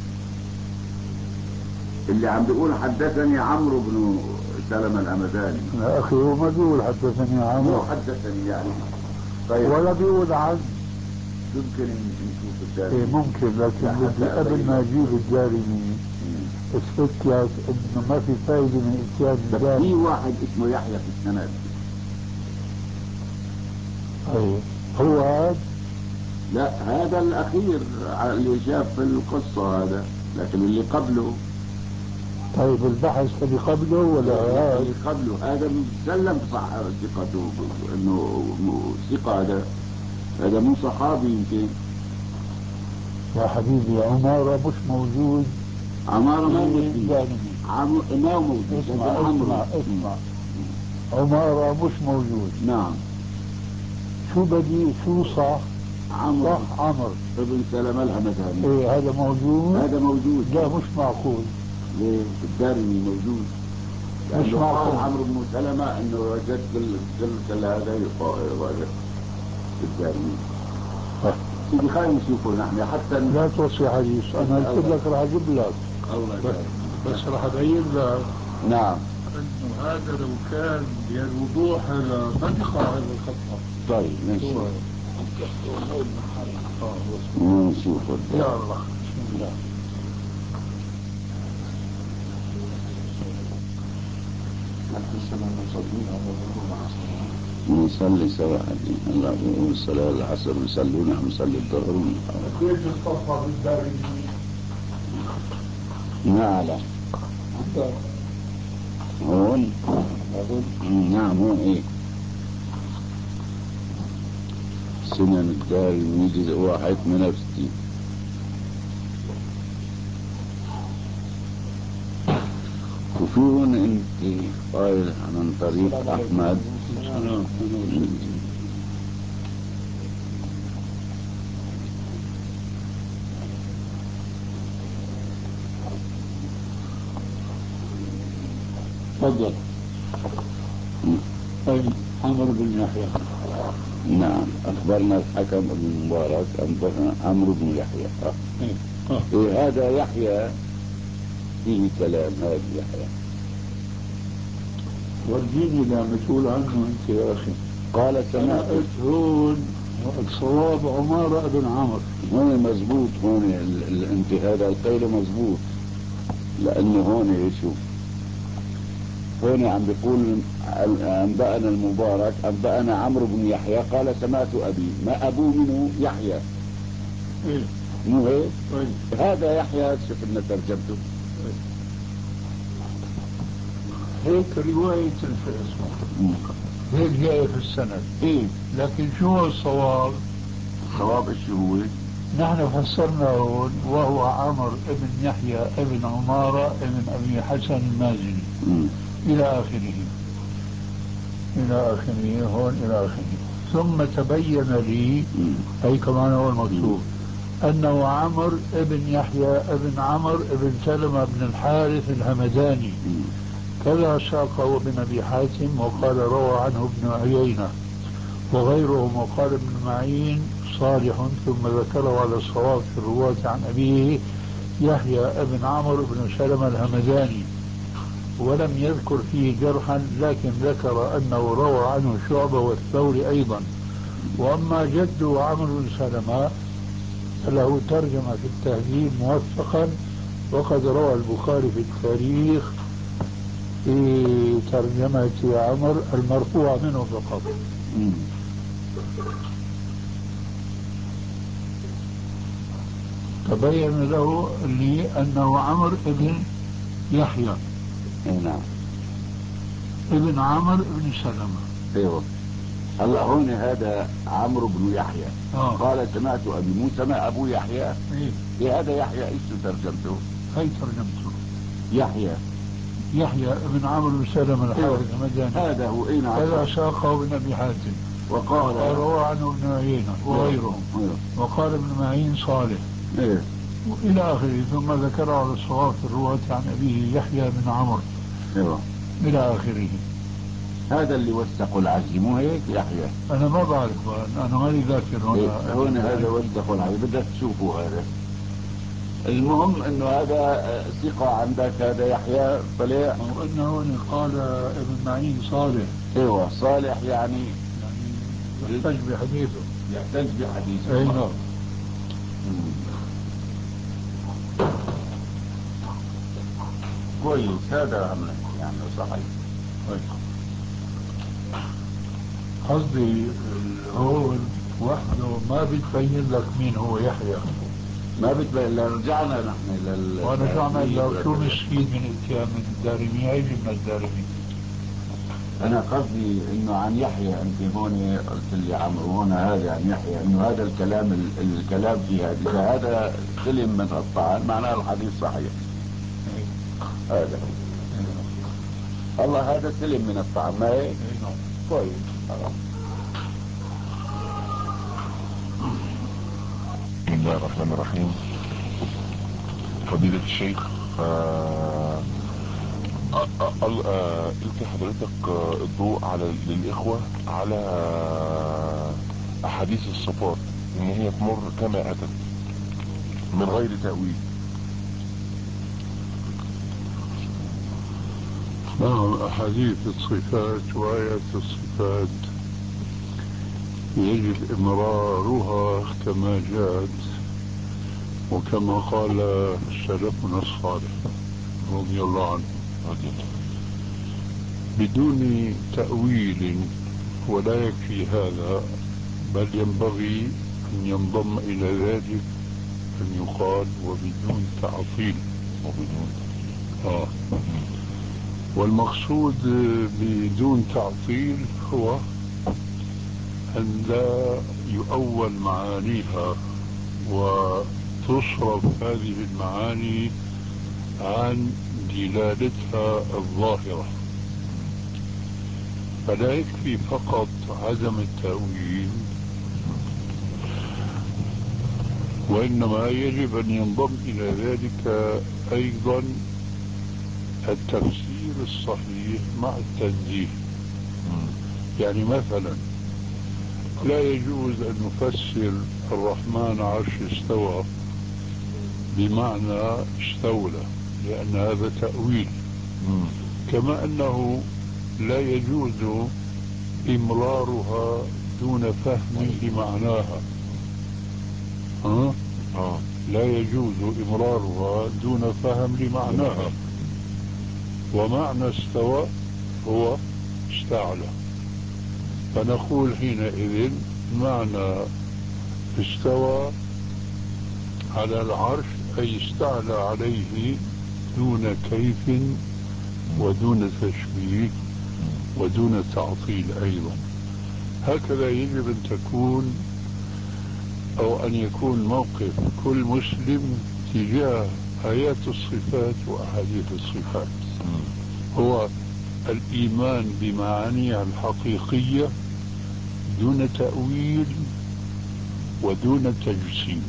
اللي عم بيقول حدثني عمرو بن سلمة الهمداني. يا اخي هو ما بيقول حدثني عمرو. مو حدثني يعني. طيب. ولا بيقول عن. يمكن نشوف الدارمي. ممكن، لكن بدي قبل ما اجيب الدارمي اثبت لك انه ما في فائده من اتيان الدارمي. في واحد اسمه يحيى في السند. اي هو هذا؟ لا هذا الاخير اللي شاف في القصه هذا، لكن اللي قبله. طيب البحث اللي قبله ولا هذا؟ اللي قبله هذا مسلم صح ثقته، انه ثقه. هذا مو صحابي يمكن. يا حبيبي عمارة مش موجود. عمارة ما موجود. عمرو ما موجود. اسمع عمارة مش موجود. نعم. شو بدي شو صح؟ عمرو صح عمرو ابن سلمة الهمداني. ايه هذا موجود. هذا موجود. لا مش معقول. ليه؟ الدارمي موجود. مش معقول. عمرو بن سلمة انه وجدت كل هذا وجدت الدارمي. سيدي خلينا نشوفه نحن حتى لا توصي حديث. انا قلت لك راح اجيب لك. الله بس راح ابين لك. نعم. انه هذا لو كان بهالوضوح هذا ما بيقع هذا الخطأ. طيب نشوف. نشوف. يا الله بسم الله. نصلي سوا هلا بنقول الصلاة العصر نصلي نحن نصلي الظهر. كيف الصفحة بالدارمي؟ ما على هون. نعم هون ايه سنن الدارمي جزء 1 68. وفي هون انت قايل عن طريق احمد. تفضل. عمرو بن يحيى. نعم اخبرنا الحكم بن مبارك انبأنا عمرو بن يحيى. إيه هذا يحيى فيه كلام. هذا يحيى ورجيني لما تقول عنه انت يا اخي. قال سمعت هون الصواب عمارة بن عمرو. هون مزبوط. هون انت هذا القيل مزبوط لانه هون شوف هون عم بيقول انبأنا المبارك انبأنا عمرو بن يحيى قال سمعت ابي. ما ابوه منه يحيى. ايه مو هيك؟ طيب هذا يحيى شوف لنا ترجمته. هيك رواية اسمه هيك جاي في السند. ايه لكن شو هو الصواب؟ الصواب ايش هو؟ نحن فسرنا هون وهو عمرو ابن يحيى ابن عمارة ابن ابي حسن المازني الى اخره. الى اخره هون الى اخره. ثم تبين لي اي كمان هو المكتوب انه عمرو ابن يحيى ابن عمرو ابن سلمة بن الحارث الهمداني. كذا ساقه ابن ابي حاتم وقال روى عنه ابن عيينة وغيرهم وقال ابن معين صالح. ثم ذكره على الصواب في الرواة عن أبيه يحيى ابن عمرو بن سلمة الهمداني ولم يذكر فيه جرحا لكن ذكر أنه روى عنه شعبة والثوري أيضا. وأما جده عمرو بن سلمة فله ترجمة في التهذيب موثقا وقد روى البخاري في التاريخ في ترجمة عمرو المرفوع منه فقط. تبين له لي أنه عمرو ابن يحيى. نعم. ابن عمرو ابن سلمة. ايوه. هلا هون هذا عمرو بن يحيى. قال سمعت ابي. مو سمع ابو يحيى. إيه هذا يحيى ايش ترجمته؟ هي ترجمته يحيى ابن عمرو بن سلمة الحارث الهمداني. هذا هو. اين هذا ساقه ابن ابي حاتم وقال روى عنه ابن عيينة وغيرهم وقال ابن معين صالح إلى آخره. ثم ذكر على الصواب في الرواة عن أبيه يحيى بن عمرو إلى آخره. هذا اللي وثقوا العزي مو هيك يحيى؟ أنا ما بعرف أنا ماني ذاكر هون هذا وثقوا العزي بدك تشوفوا هذا. المهم انه هذا ثقة عندك. هذا يحيى طلع وانه هون قال ابن معين صالح. ايوه صالح يعني يحتج بحديثه. اي نعم. كويس. هذا هم يعني صحيح. قصدي هون وحده ما بتبين لك مين هو يحيى. ما بتبين. رجعنا نحن وانا شو عمل لو شو مستفيد من اتيان من الدارمي. هاي من الدارمي. انا قصدي انه عن يحيى. انت هون قلت لي عمرو هون هذا عن يحيى انه هذا الكلام في هذا. اذا هذا سلم من الطعن معناه الحديث صحيح. هذا الله هذا سلم من الطعام ما هيك؟ كويس. بسم الله الرحمن الرحيم. فضيلة الشيخ، القي حضرتك الضوء على للإخوة على أحاديث الصفات إن هي تمر كما أتت من غير تأويل. نعم، أحاديث الصفات وآيات الصفات يجب إمرارها كما جاءت وكما قال سلفنا الصالح رضي الله عنه بدون تأويل. ولا يكفي هذا، بل ينبغي أن ينضم إلى ذلك أن يقال وبدون تعطيل. والمقصود بدون تعطيل هو أن لا يؤول معانيها وتصرف هذه المعاني عن دلالتها الظاهرة. فلا يكفي فقط عدم التأويل، وإنما يجب أن ينضم إلى ذلك أيضا التفسير الصحيح مع التنزيه. يعني مثلا لا يجوز أن نفسر الرحمن عرش استوى بمعنى استولى، لأن هذا تأويل. كما أنه لا يجوز إمرارها دون فهم لمعناها. لا يجوز إمرارها دون فهم لمعناها. ومعنى استوى هو استعلى، فنقول حينئذ معنى استوى على العرش أي استعلى عليه دون كيف ودون تشبيه ودون تعطيل أيضا. هكذا يجب أن تكون أو أن يكون موقف كل مسلم تجاه آيات الصفات وأحاديث الصفات، هو الإيمان بمعانيها الحقيقية دون تأويل ودون تجسيم.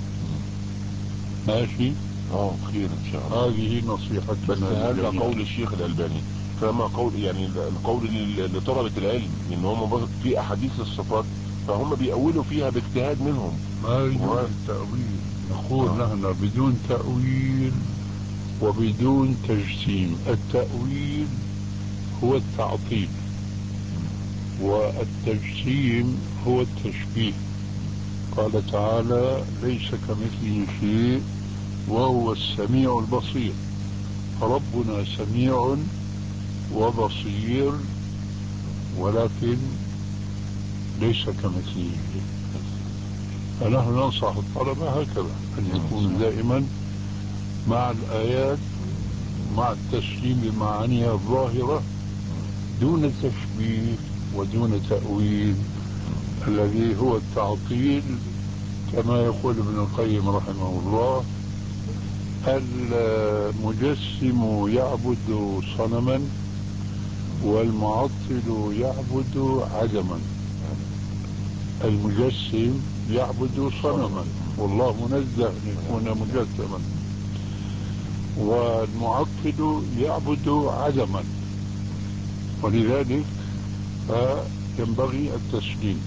ماشي؟ خير إن شاء الله. هذه نصيحة. بس هذا قول الشيخ الألباني، فما قول يعني القول لطلبة العلم إن هم في أحاديث الصفات فهم بيأولوا فيها باجتهاد منهم. ما يجوز التأويل. نقول نحن بدون تأويل وبدون تجسيم. التأويل هو التعطيل والتجسيم هو التشبيه. قال تعالى ليس كمثله شيء وهو السميع البصير. ربنا سميع وبصير ولكن ليس كمثله شيء. فنحن ننصح الطلبة هكذا أن يكونوا دائما مع الآيات مع التسليم بمعانيها الظاهرة دون تشبيه ودون تأويل الذي هو التعطيل. كما يقول ابن القيم رحمه الله المجسم يعبد صنما والمعطل يعبد عدما. المجسم يعبد صنما والله منزه أن يكون مجسما، والمعطل يعبد عدما، ولذلك ينبغي التسليم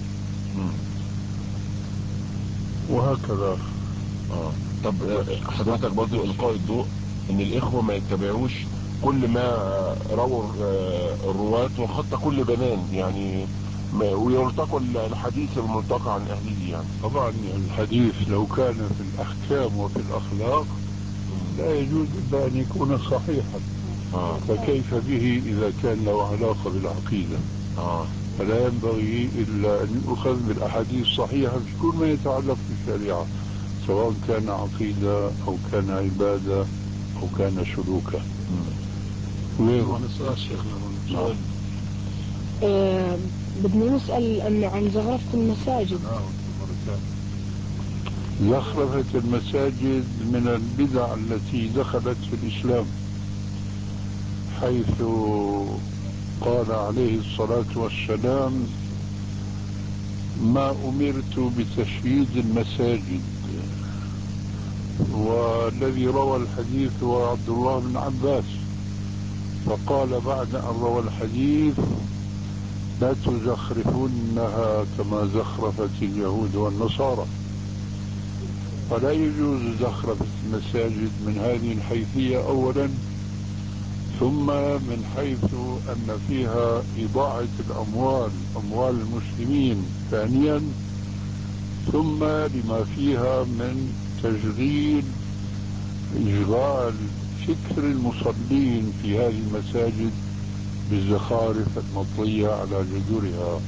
وهكذا. طب حضرتك برضو إلقاء الضوء ان الإخوة ما يتبعوش كل ما روى الرواة وخط كل بنان يعني، ويرتقى الحديث الملتقى عن أهله يعني. طبعا الحديث لو كان في الأحكام وفي الأخلاق لا يجوز إلا أن يكون صحيحا. فكيف به إذا كان له علاقة بالعقيدة؟ فلا ينبغي إلا أن يؤخذ بالأحاديث الصحيحة في كل ما يتعلق بالشريعة، سواء كان عقيدة أو كان عبادة أو كان سلوكا. بدنا نسأل أنه عن زخرفة المساجد. زخرفة المساجد من البدع التي دخلت في الإسلام، حيث قال عليه الصلاة والسلام: ما أمرت بتشييد المساجد. والذي روى الحديث هو عبد الله بن عباس، فقال بعد أن روى الحديث: لا تزخرفونها كما زخرفت اليهود والنصارى. فلا يجوز زخرفة المساجد من هذه الحيثية أولا، ثم من حيث أن فيها إضاعة الأموال، أموال المسلمين ثانيا، ثم لما فيها من تشغيل إشغال فكر المصلين في هذه المساجد بالزخارف المطلية على جذورها.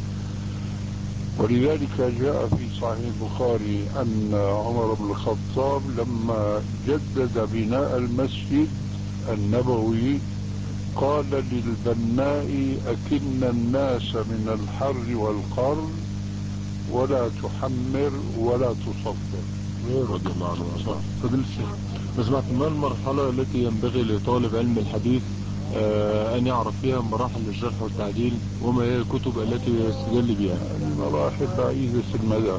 ولذلك جاء في صحيح البخاري أن عمر بن الخطاب لما جدد بناء المسجد النبوي قال للبناء: أكن الناس من الحر والقر ولا تحمر ولا تصفر. رضي الله عنه وارضاه. فضيلة الشيخ، سمعت ما المرحلة التي ينبغي لطالب علم الحديث أن يعرف فيها مراحل الجرح والتعديل، وما هي الكتب التي يستدل بها؟ المراحل بعيدة المدى،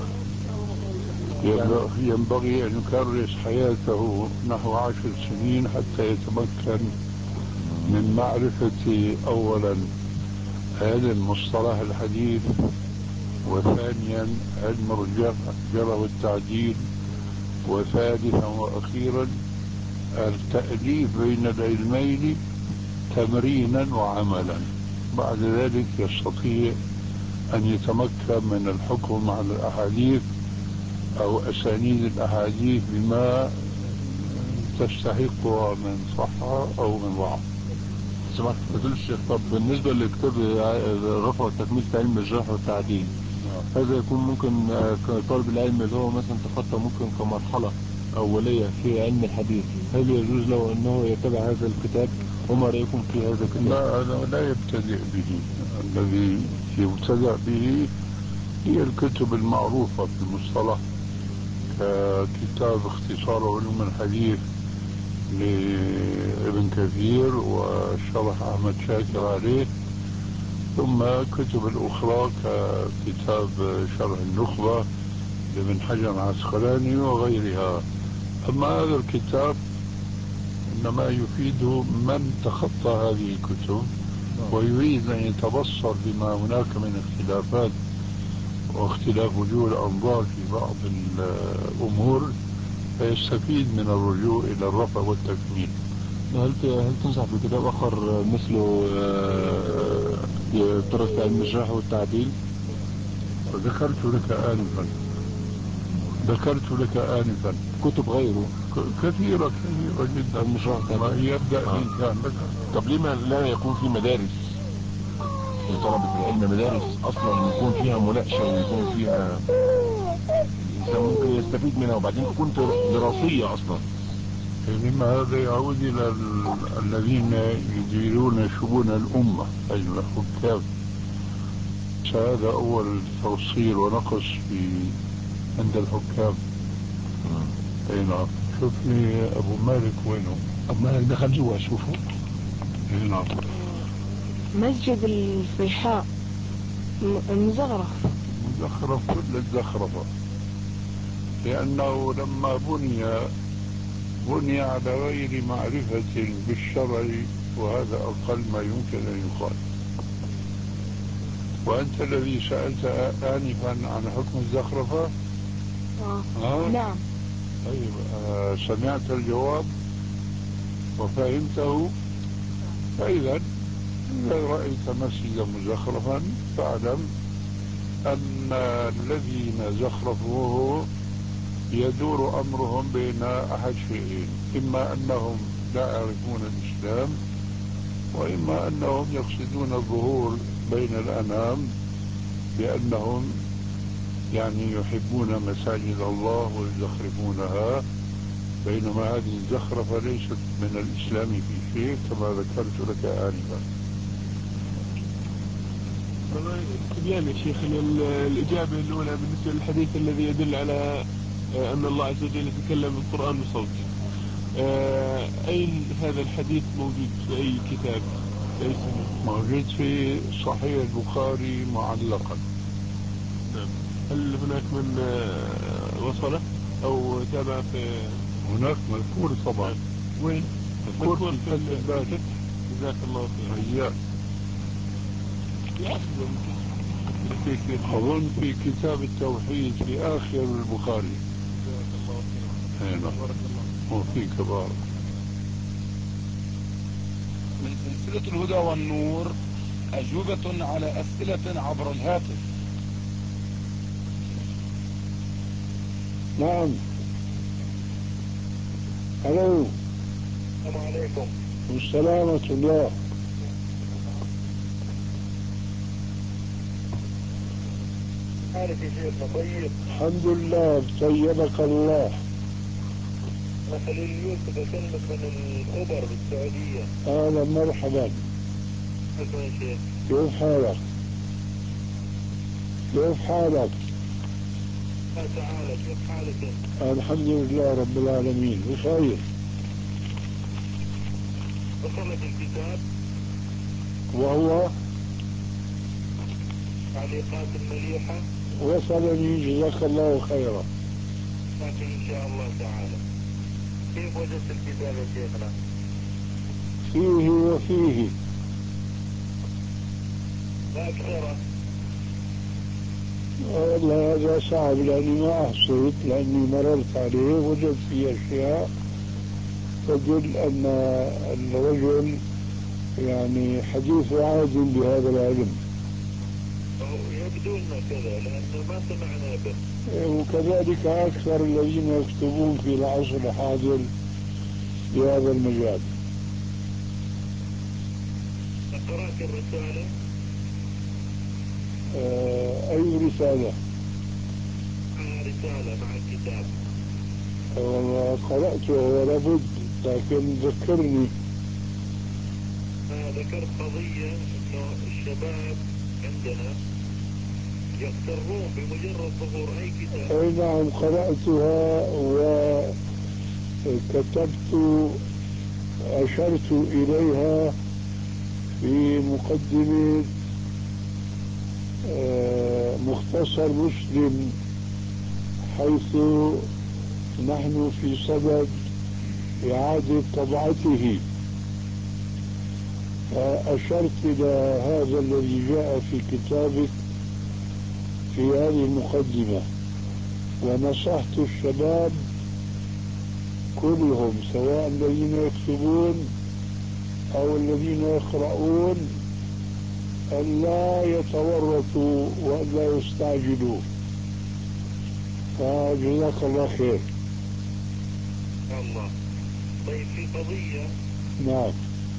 ينبغي أن يكرس حياته نحو 10 سنين حتى يتمكن من معرفة أولا علم مصطلح الحديث، وثانيا علم الجرح والتعديل، وثالثا وأخيرا التأليف بين العلمين تمرينا وعملا. بعد ذلك يستطيع أن يتمكن من الحكم على الأحاديث أو أسانيد الأحاديث بما تستحقها من صحة أو من ضعف. سمعت فضيلة الشيخ، طب بالنسبة لكتاب رفع وتكميل في علم الجرح والتعديل، هذا يكون ممكن كطالب العلم اللي هو مثلا تخطى ممكن كمرحلة أولية في علم الحديث، هل يجوز له أنه يتبع هذا الكتاب؟ وما رأيكم في هذا الكتاب؟ لا، هذا لا يبتدئ به. الذي يبتدأ به هي الكتب المعروفة في المصطلح، ككتاب اختصار علوم الحديث لابن كثير وشرح أحمد شاكر عليه، ثم كتب الأخرى ككتاب شرح النخبة لابن حجر العسقلاني وغيرها. أما هذا الكتاب إنما يفيد من تخطى هذه الكتب ويريد أن يتبصر بما هناك من اختلافات واختلاف وجوه الأنظار في بعض الأمور، فيستفيد من الرجوع إلى الرفع والتكميل. هل تنصح بكتاب آخر مثله يدرس في علم الجرح والتعديل؟ ذكرت لك آنفا كتب غيره كثيرة جدا، ما يبدأ الإنسان. طب لما لا يكون في مدارس لطلبة العلم، مدارس أصلا يكون فيها مناقشة ويكون فيها الإنسان ممكن يستفيد منها، وبعدين تكون دراسية أصلا؟ لما هذا يعود إلى الذين يديرون شؤون الأمة، أي الحكام. هذا أول تفصيل ونقص عند الحكام. اي نعم. شوف لي ابو مالك وينه؟ ابو مالك دخل جوا شوفه. اي نعم. مسجد الفيحاء مزخرف كل الزخرفة، لأنه لما بني على غير معرفة بالشرع، وهذا أقل ما يمكن أن يقال. وأنت الذي سألت آنفا عن حكم الزخرفة. نعم. طيب، سمعت الجواب وفهمته. فإذا رأيت مسجدا مزخرفا فاعلم أن الذين زخرفوه يدور أمرهم بين أحد شيئين: إما أنهم لا يعرفون الإسلام، وإما أنهم يقصدون الظهور بين الأنام بأنهم يعني يحبون مساجد الله ويزخرفونها، بينما هذه الزخرفة ليست من الإسلام في شيء كما ذكرت لك آنفا. تبيان يا شيخ الإجابة الأولى بالنسبة للحديث الذي يدل على أن الله عز وجل يتكلم بالقرآن بصوت، أين هذا الحديث موجود في أي كتاب؟ في أي سنة؟ موجود في صحيح البخاري معلقا. نعم. هل هناك من وصله أو تابع في؟ هناك مذكور طبعا. وين؟ مذكور في الفتح الباري. جزاك الله خير. هيا. في آخر يمكن. أظن في كتاب التوحيد في آخر البخاري. جزاك الله خير. هنا. بارك الله. وفيك بارك. من سلسلة الهدى والنور أجوبة على أسئلة عبر الهاتف. نعم. الو. السلام عليكم. والسلام ورحمة الله. حالك يا شيخنا طيب؟ الحمد لله طيبك الله. أنا خليل يوسف أكلمك من الخبر بالسعودية. أهلا مرحبا. شكرا يا شيخ. كيف حالك؟ كيف حالك؟ تعالى كيف حالك انت؟ الحمد لله رب العالمين بخير. وصلك الكتاب وهو تعليقات المليحة؟ وصلني جزاك الله خيرا. لكن ان شاء الله تعالى. كيف وجدت الكتاب يا شيخنا؟ فيه وفيه. لا أكثر. والله هذا صعب لأني ما أحصيت، لأني مررت عليه وجدت فيه أشياء تدل أن الرجل يعني حديث عهد بهذا العلم. يبدو لنا كذا لأنه ما سمعنا به. وكذلك أكثر الذين يكتبون في العصر الحاضر بهذا المجال. قرأت الرسالة؟ أي رسالة؟ رسالة مع الكتاب. والله قرأتها ولا بد، لكن ذكرني. ذكرت قضية انه الشباب عندنا يغترون بمجرد ظهور اي كتاب. اي نعم قرأتها وكتبت أشرت إليها في مقدمة مختصر مسلم، حيث نحن في صدد إعادة طبعته، فأشرت إلى هذا الذي جاء في كتابك في هذه المقدمة، ونصحت الشباب كلهم سواء الذين يكتبون أو الذين يقرؤون أن لا يتورطوا وأن لا يستعجلوا. فجزاك الله خير. الله. طيب في قضية. نعم.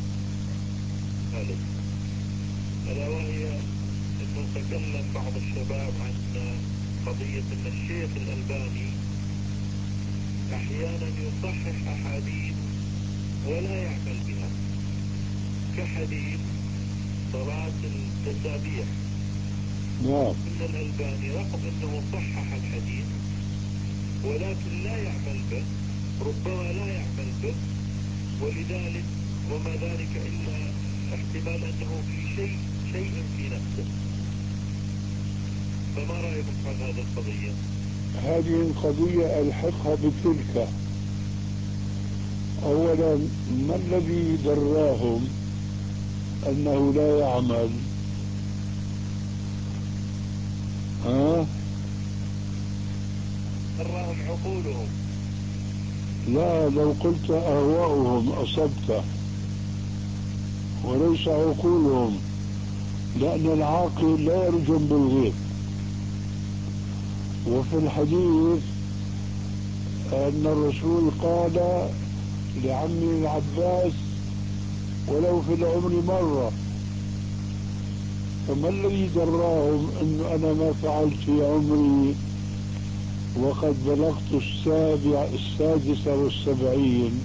ألا وهي أنه تكلم بعض الشباب عن قضية أن الشيخ الألباني أحيانا يصحح أحاديث ولا يعمل بها، كحديث صلاة التسابيح. نعم. إن الألباني رغم أنه صحح الحديث ولكن لا يعمل به، ربما لا يعمل به، ولذلك وما ذلك إلا احتمال أنه في شيء في نفسه. فما رأيكم عن هذه القضية؟ هذه القضية ألحقها بتلك. أولا، ما الذي دراهم أنه لا يعمل؟ دراهم عقولهم. لا، لو قلت أهواؤهم أصبت، وليس عقولهم، لأن العاقل لا يرجم بالغيب. وفي الحديث أن الرسول قال لعمي العباس ولو في العمر مرة. فما الذي دراهم أن أنا ما فعلت في عمري وقد بلغت السادسة والسبعين؟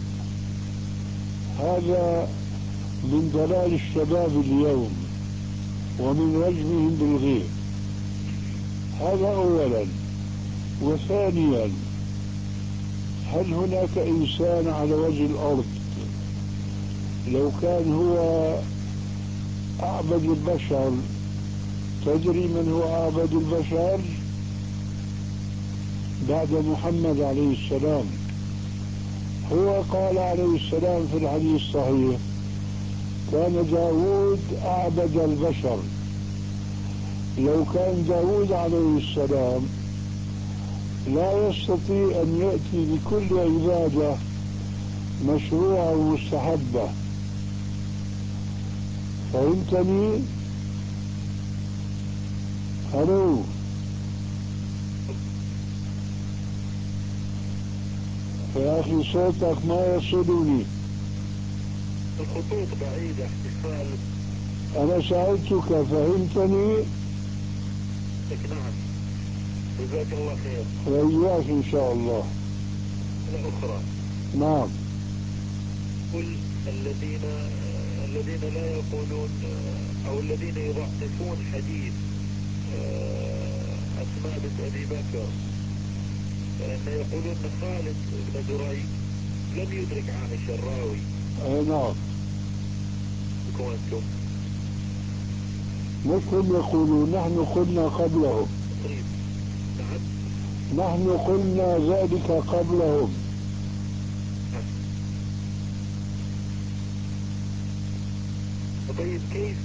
هذا من ضلال الشباب اليوم ومن رجمهم بالغيب. هذا أولا. وثانيا، هل هناك إنسان على وجه الأرض لو كان هو أعبد البشر، تدري من هو أعبد البشر بعد محمد عليه السلام؟ هو قال عليه السلام في الحديث الصحيح: كان داود أعبد البشر. لو كان داود عليه السلام لا يستطيع أن يأتي بكل عبادة مشروعة ومستحبة. فهمتني؟ ألو؟ يا أخي صوتك ما يصلني. الخطوط بعيدة احتفال. أنا سألتك فهمتني؟ نعم، جزاك الله خير. وإياك إن شاء الله. الأخرى نعم. كل الذين لا يقولون أو الذين يضعفون حديث أسماء بنت أبي بكر، فإن يقولون خالد بن دريد لم يدرك عائشة الراوي. نعم. أنتم مش هم يقولون، نحن قلنا قبلهم. نعم، نحن قلنا ذلك قبلهم. طيب كيف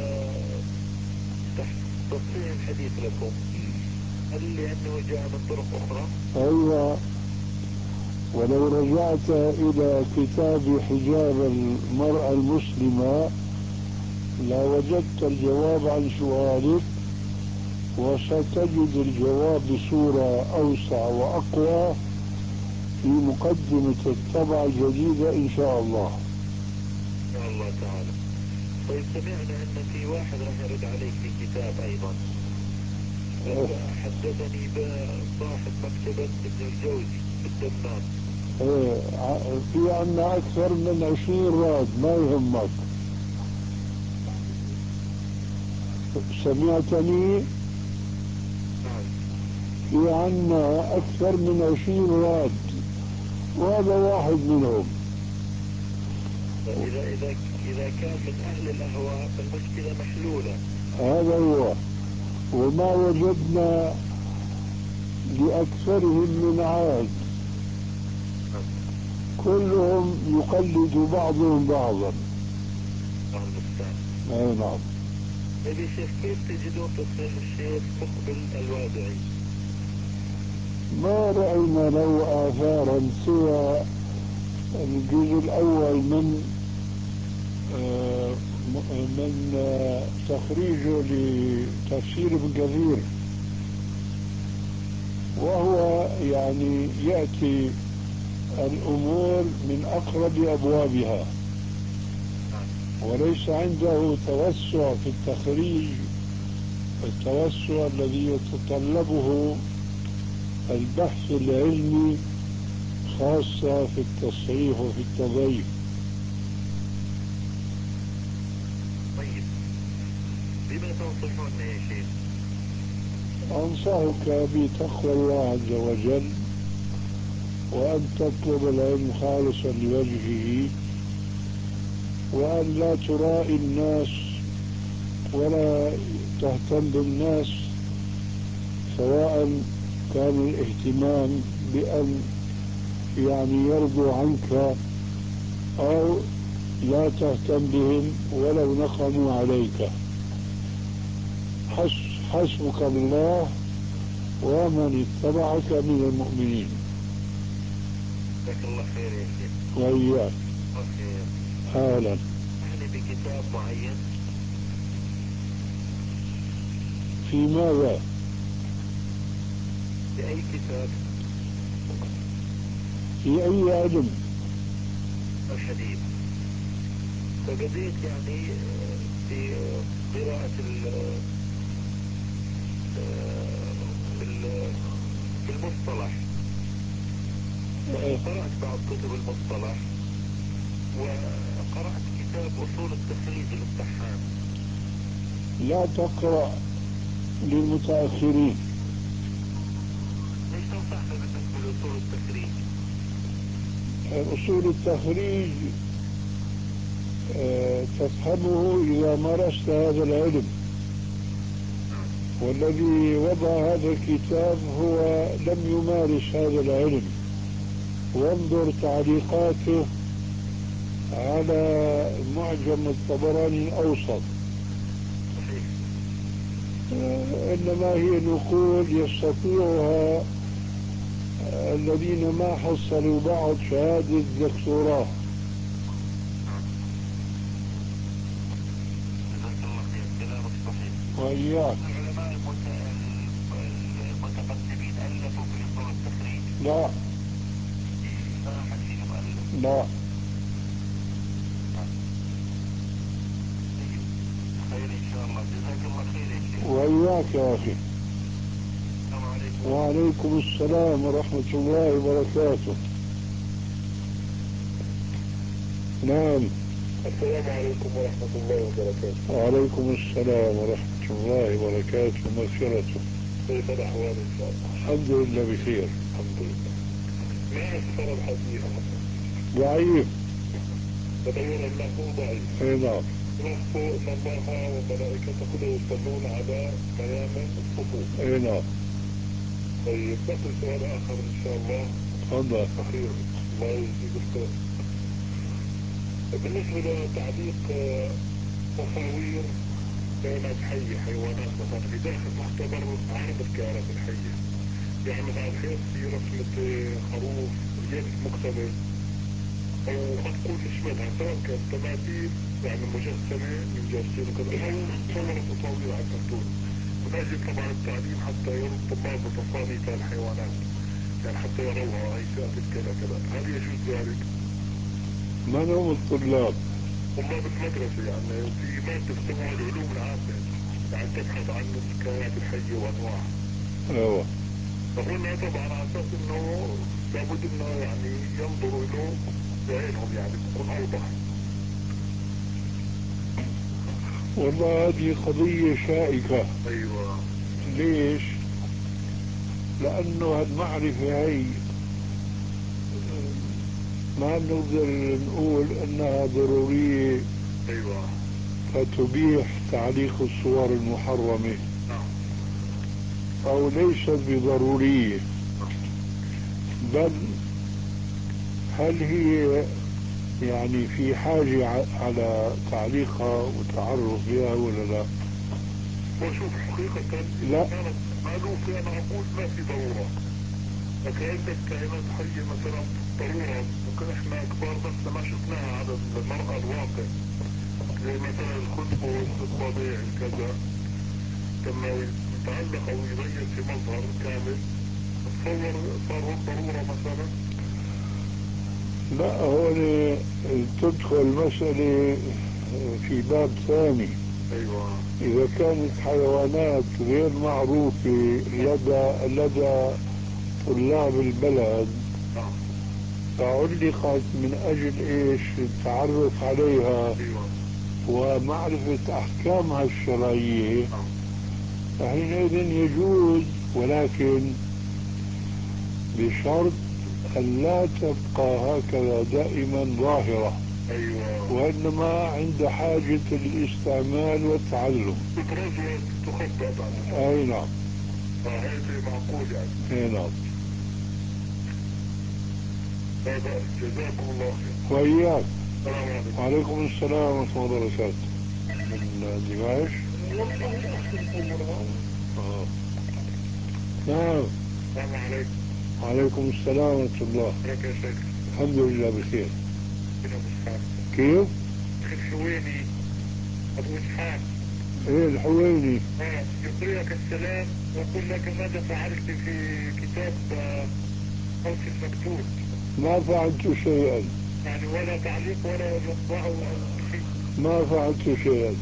تصحيح الحديث لكم؟ هل لأنه جاء من طرق أخرى؟ أيوة، ولو رجعت إلى كتاب حجاب المرأة المسلمة لوجدت الجواب عن سؤالك، وستجد الجواب بصورة أوسع وأقوى في مقدمة الطبعة الجديدة إن شاء الله. إن شاء الله تعالى. طيب سمعنا أن في واحد راح يرد عليك في كتاب أيضا. حدثني بصاحب مكتبة ابن الجوزي في الدمام. في عنا أكثر من 20 راد، ما يهمك. سمعتني؟ نعم. في عنا أكثر من 20 راد، وهذا واحد منهم. إذا كان من أهل الأهواء فالمشكلة محلولة. هذا هو، وما وجدنا لأكثرهم من عاد، كلهم يقلد بعضهم بعضا. نعم. طيب يا شيخ، كيف تجدون تصحيح الشيخ مقبل الوادعي؟ ما رأينا له آثارا سوى الجزء الأول من تخريجه لتفسير ابن كثير، وهو يعني يأتي الأمور من أقرب أبوابها، وليس عنده توسع في التخريج، التوسع الذي يتطلبه البحث العلمي خاصة في التصحيح وفي التضعيف. طيب بما تنصحون يا شيخ؟ أنصحك بتقوى الله عز وجل، وأن تطلب العلم خالصا لوجهه، وأن لا ترائي الناس ولا تهتم بالناس، سواء كان الاهتمام بأن يعني يرضوا عنك أو لا تهتم بهم ولو نقموا عليك. حسبك الله ومن اتبعك من المؤمنين. جزاك الله خير يا شيخ. وإياك. أهلا. يعني بكتاب معين؟ في ماذا؟ بأي كتاب؟ في أي علم؟ الحديث. فبديت يعني في قراءة في المصطلح. قرأت بعض كتب المصطلح، وقرأت كتاب أصول التخريج للطحان. لا تقرأ للمتأخرين. ليش تنصحنا بالنسبة لأصول التخريج؟ أصول التخريج تفهمه إذا مارست هذا العلم، والذي وضع هذا الكتاب هو لم يمارس هذا العلم. وانظر تعليقاته على معجم الطبراني الأوسط، إنما هي نقول يستطيعها الذين ما حصلوا بعض شهادة دكتوراه. وإياك. العلماء المتقدمين ألفوا في أصول التخريج؟ لا لا. خير إن شاء الله، جزاك الله خير يا شيخ. وإياك يا أخي. السلام عليكم. وعليكم السلام ورحمة الله وبركاته. نعم. السلام عليكم ورحمة الله وبركاته. وعليكم السلام ورحمة الله وبركاته ومغفرته. كيف الأحوال إن شاء الله؟ الحمد لله بخير. الحمد لله. ما أكثر الحديث؟ ضعيف. تدور أنه ضعيف. اي نعم. نص إن الله وملائكته يصلون على قيام الصفوف. اي نعم. طيب بقي سؤال آخر إن شاء الله. تفضل. أخير الله يجزيك الخير. بالنسبة لتعليق تصاوير كائنات حية، حيوانات مثلا في داخل مختبر عرض الكائنات الحية، يعني مثلا الحين في رسمة خروف جيب مكتمل أو قد تكون نسبتها سواء كانت تماثيل يعني مجسمة من جاسين وكذا أو صور تصاوير على الكرتون، من أجل طبعا التعليم حتى يرى الطلاب بتصانيف الحيوانات، يعني حتى يروها هي فئة كذا كذا، هل يجوز ذلك؟ من هم الطلاب؟ طلاب المدرسة، يعني في مادة تسمى العلوم العامة، يعني تبحث عن الكائنات الحية وأنواعها. ايوه. فهنا طبعا على أساس إنه لابد إنه يعني ينظروا له بعينهم، يعني بكون أوضح. والله هذه قضية شائكة. أيوة. ليش؟ لأنه المعرفة هي ما نقدر نقول أنها ضرورية. أيوة. فتبيح تعليق الصور المحرمة. أو ليست بضرورية، بل هل هي يعني في حاجة على تعليقها وتعرف بها ولا لا؟ وشوف حقيقة لا. معلومة أنا أقول ما في ضرورة، لكن عندك كائنات حية مثلا ضرورة ممكن إحنا كبار بس ما شفناها على المرأة الواقع، زي مثلا الخنفس الطبيعي كذا، لما يتعلق أو يبين في مظهر كامل تصور صار ضرورة مثلا. لا، هون تدخل المسألة في باب ثاني. أيوة. إذا كانت حيوانات غير معروفة لدى طلاب البلد فعلقت من أجل إيش؟ التعرف عليها. أيوة. ومعرفة أحكامها الشرعية، فحينئذ يجوز، ولكن بشرط أن لا تبقى هكذا دائما ظاهرة. أيوة. وإنما عند حاجة الاستعمال والتعلم تترجى تخبأ بعد. أي نعم. هذا معقول يعني. أي نعم. هذا جزاكم الله خير. وإياك. السلام عليكم. وعليكم السلام ورحمة الله وبركاته. من دمشق. نعم. السلام عليكم. وعليكم السلام ورحمة الله. كيف يا شيخ؟ الحمد لله بخير. أبو إسحاق. كيف؟ الحويني. أبو إسحاق. ايه الحويني. يقرئك السلام ويقول لك ماذا فعلت في كتاب قوس المكتوب؟ ما فعلت شيئا. يعني ولا تعليق ولا يطبع أو شيء. ما فعلت شيئا.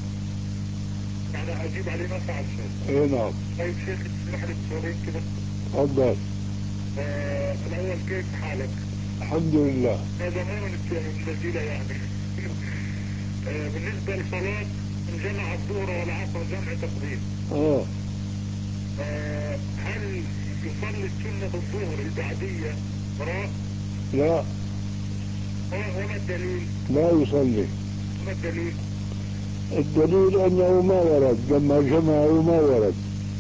يعني أجيب عليه ما فعل شيء. ايه نعم. طيب شيخ تسمح لي بسؤالين كده؟ تفضل. الأول كيف حالك؟ الحمد لله. هذا مو من النزيلة يعني. بالنسبة للصلاة من جمع الظهر والعصر جمع تقديم. هل يصلي السنة الظهر البعدية وراء؟ لا. وما الدليل؟ لا يصلي. ما الدليل؟ الدليل أنه ما ورد، لما جمعوا ما ورد.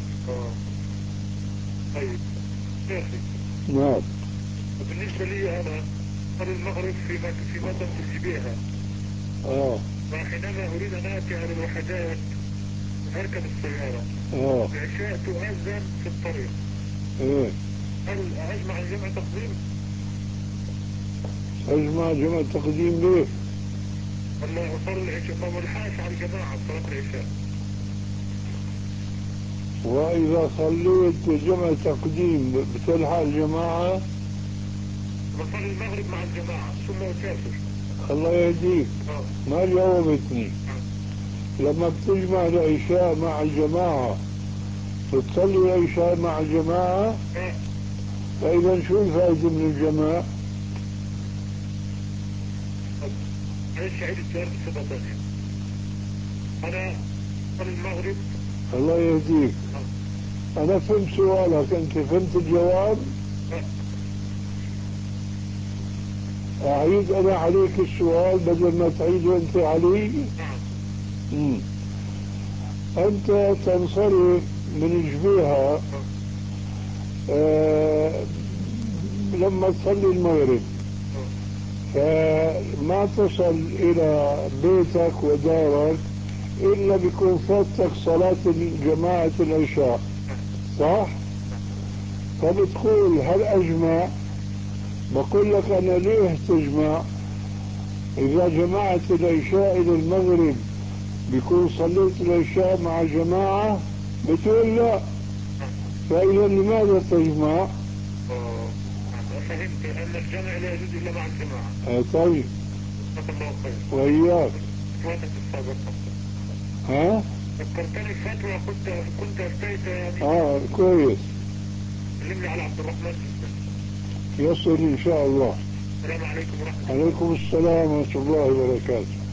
طيب شيخي. نعم. بالنسبة لي أنا صلي المغرب في مدن الجبيهة. وحينما أريد أن آتي على الوحدات أركب السيارة. العشاء تؤذن في الطريق. هل أجمع الجمع تقديم؟ أجمع جمع تقديم ليه؟ ولا أصلي العشاء؟ ما ملحقش على الجماعة صلاة العشاء. وإذا صليت جمع تقديم بتلحق الجماعة؟ بصلي المغرب مع الجماعة ثم أسافر. الله يهديك. ما جاوبتني. لما بتجمع العشاء مع الجماعة بتصلي العشاء مع الجماعة؟ فإذا شو الفائدة من الجماعة؟ معلش عيد السؤال بصفة ثانية. أنا صلي المغرب. الله يهديك. أنا فهمت سؤالك، أنت فهمت الجواب؟ أعيد أنا عليك السؤال بدل ما تعيده أنت علي؟ أنت تنصرف من جبيهة لما تصلي المغرب، فما تصل إلى بيتك ودارك إلا بيكون فاتك صلاة جماعة العشاء، صح؟ فبتقول هل أجمع؟ بقول لك أنا ليه تجمع؟ إذا جمعت العشاء إلى المغرب بيكون صليت العشاء مع جماعة، بتقول لا، فإذا لماذا تجمع؟ فهمت أن الجمع لا يجوز إلا مع الجماعة. طيب. الله خير. وإياك. فتواتك السابقة. ها؟ ذكرتني فتوى كنت أفتيت يعني. كويس. كلمني على عبد الرحمن. يصل إن شاء الله. السلام عليكم ورحمة الله. عليكم السلام ورحمة الله وبركاته.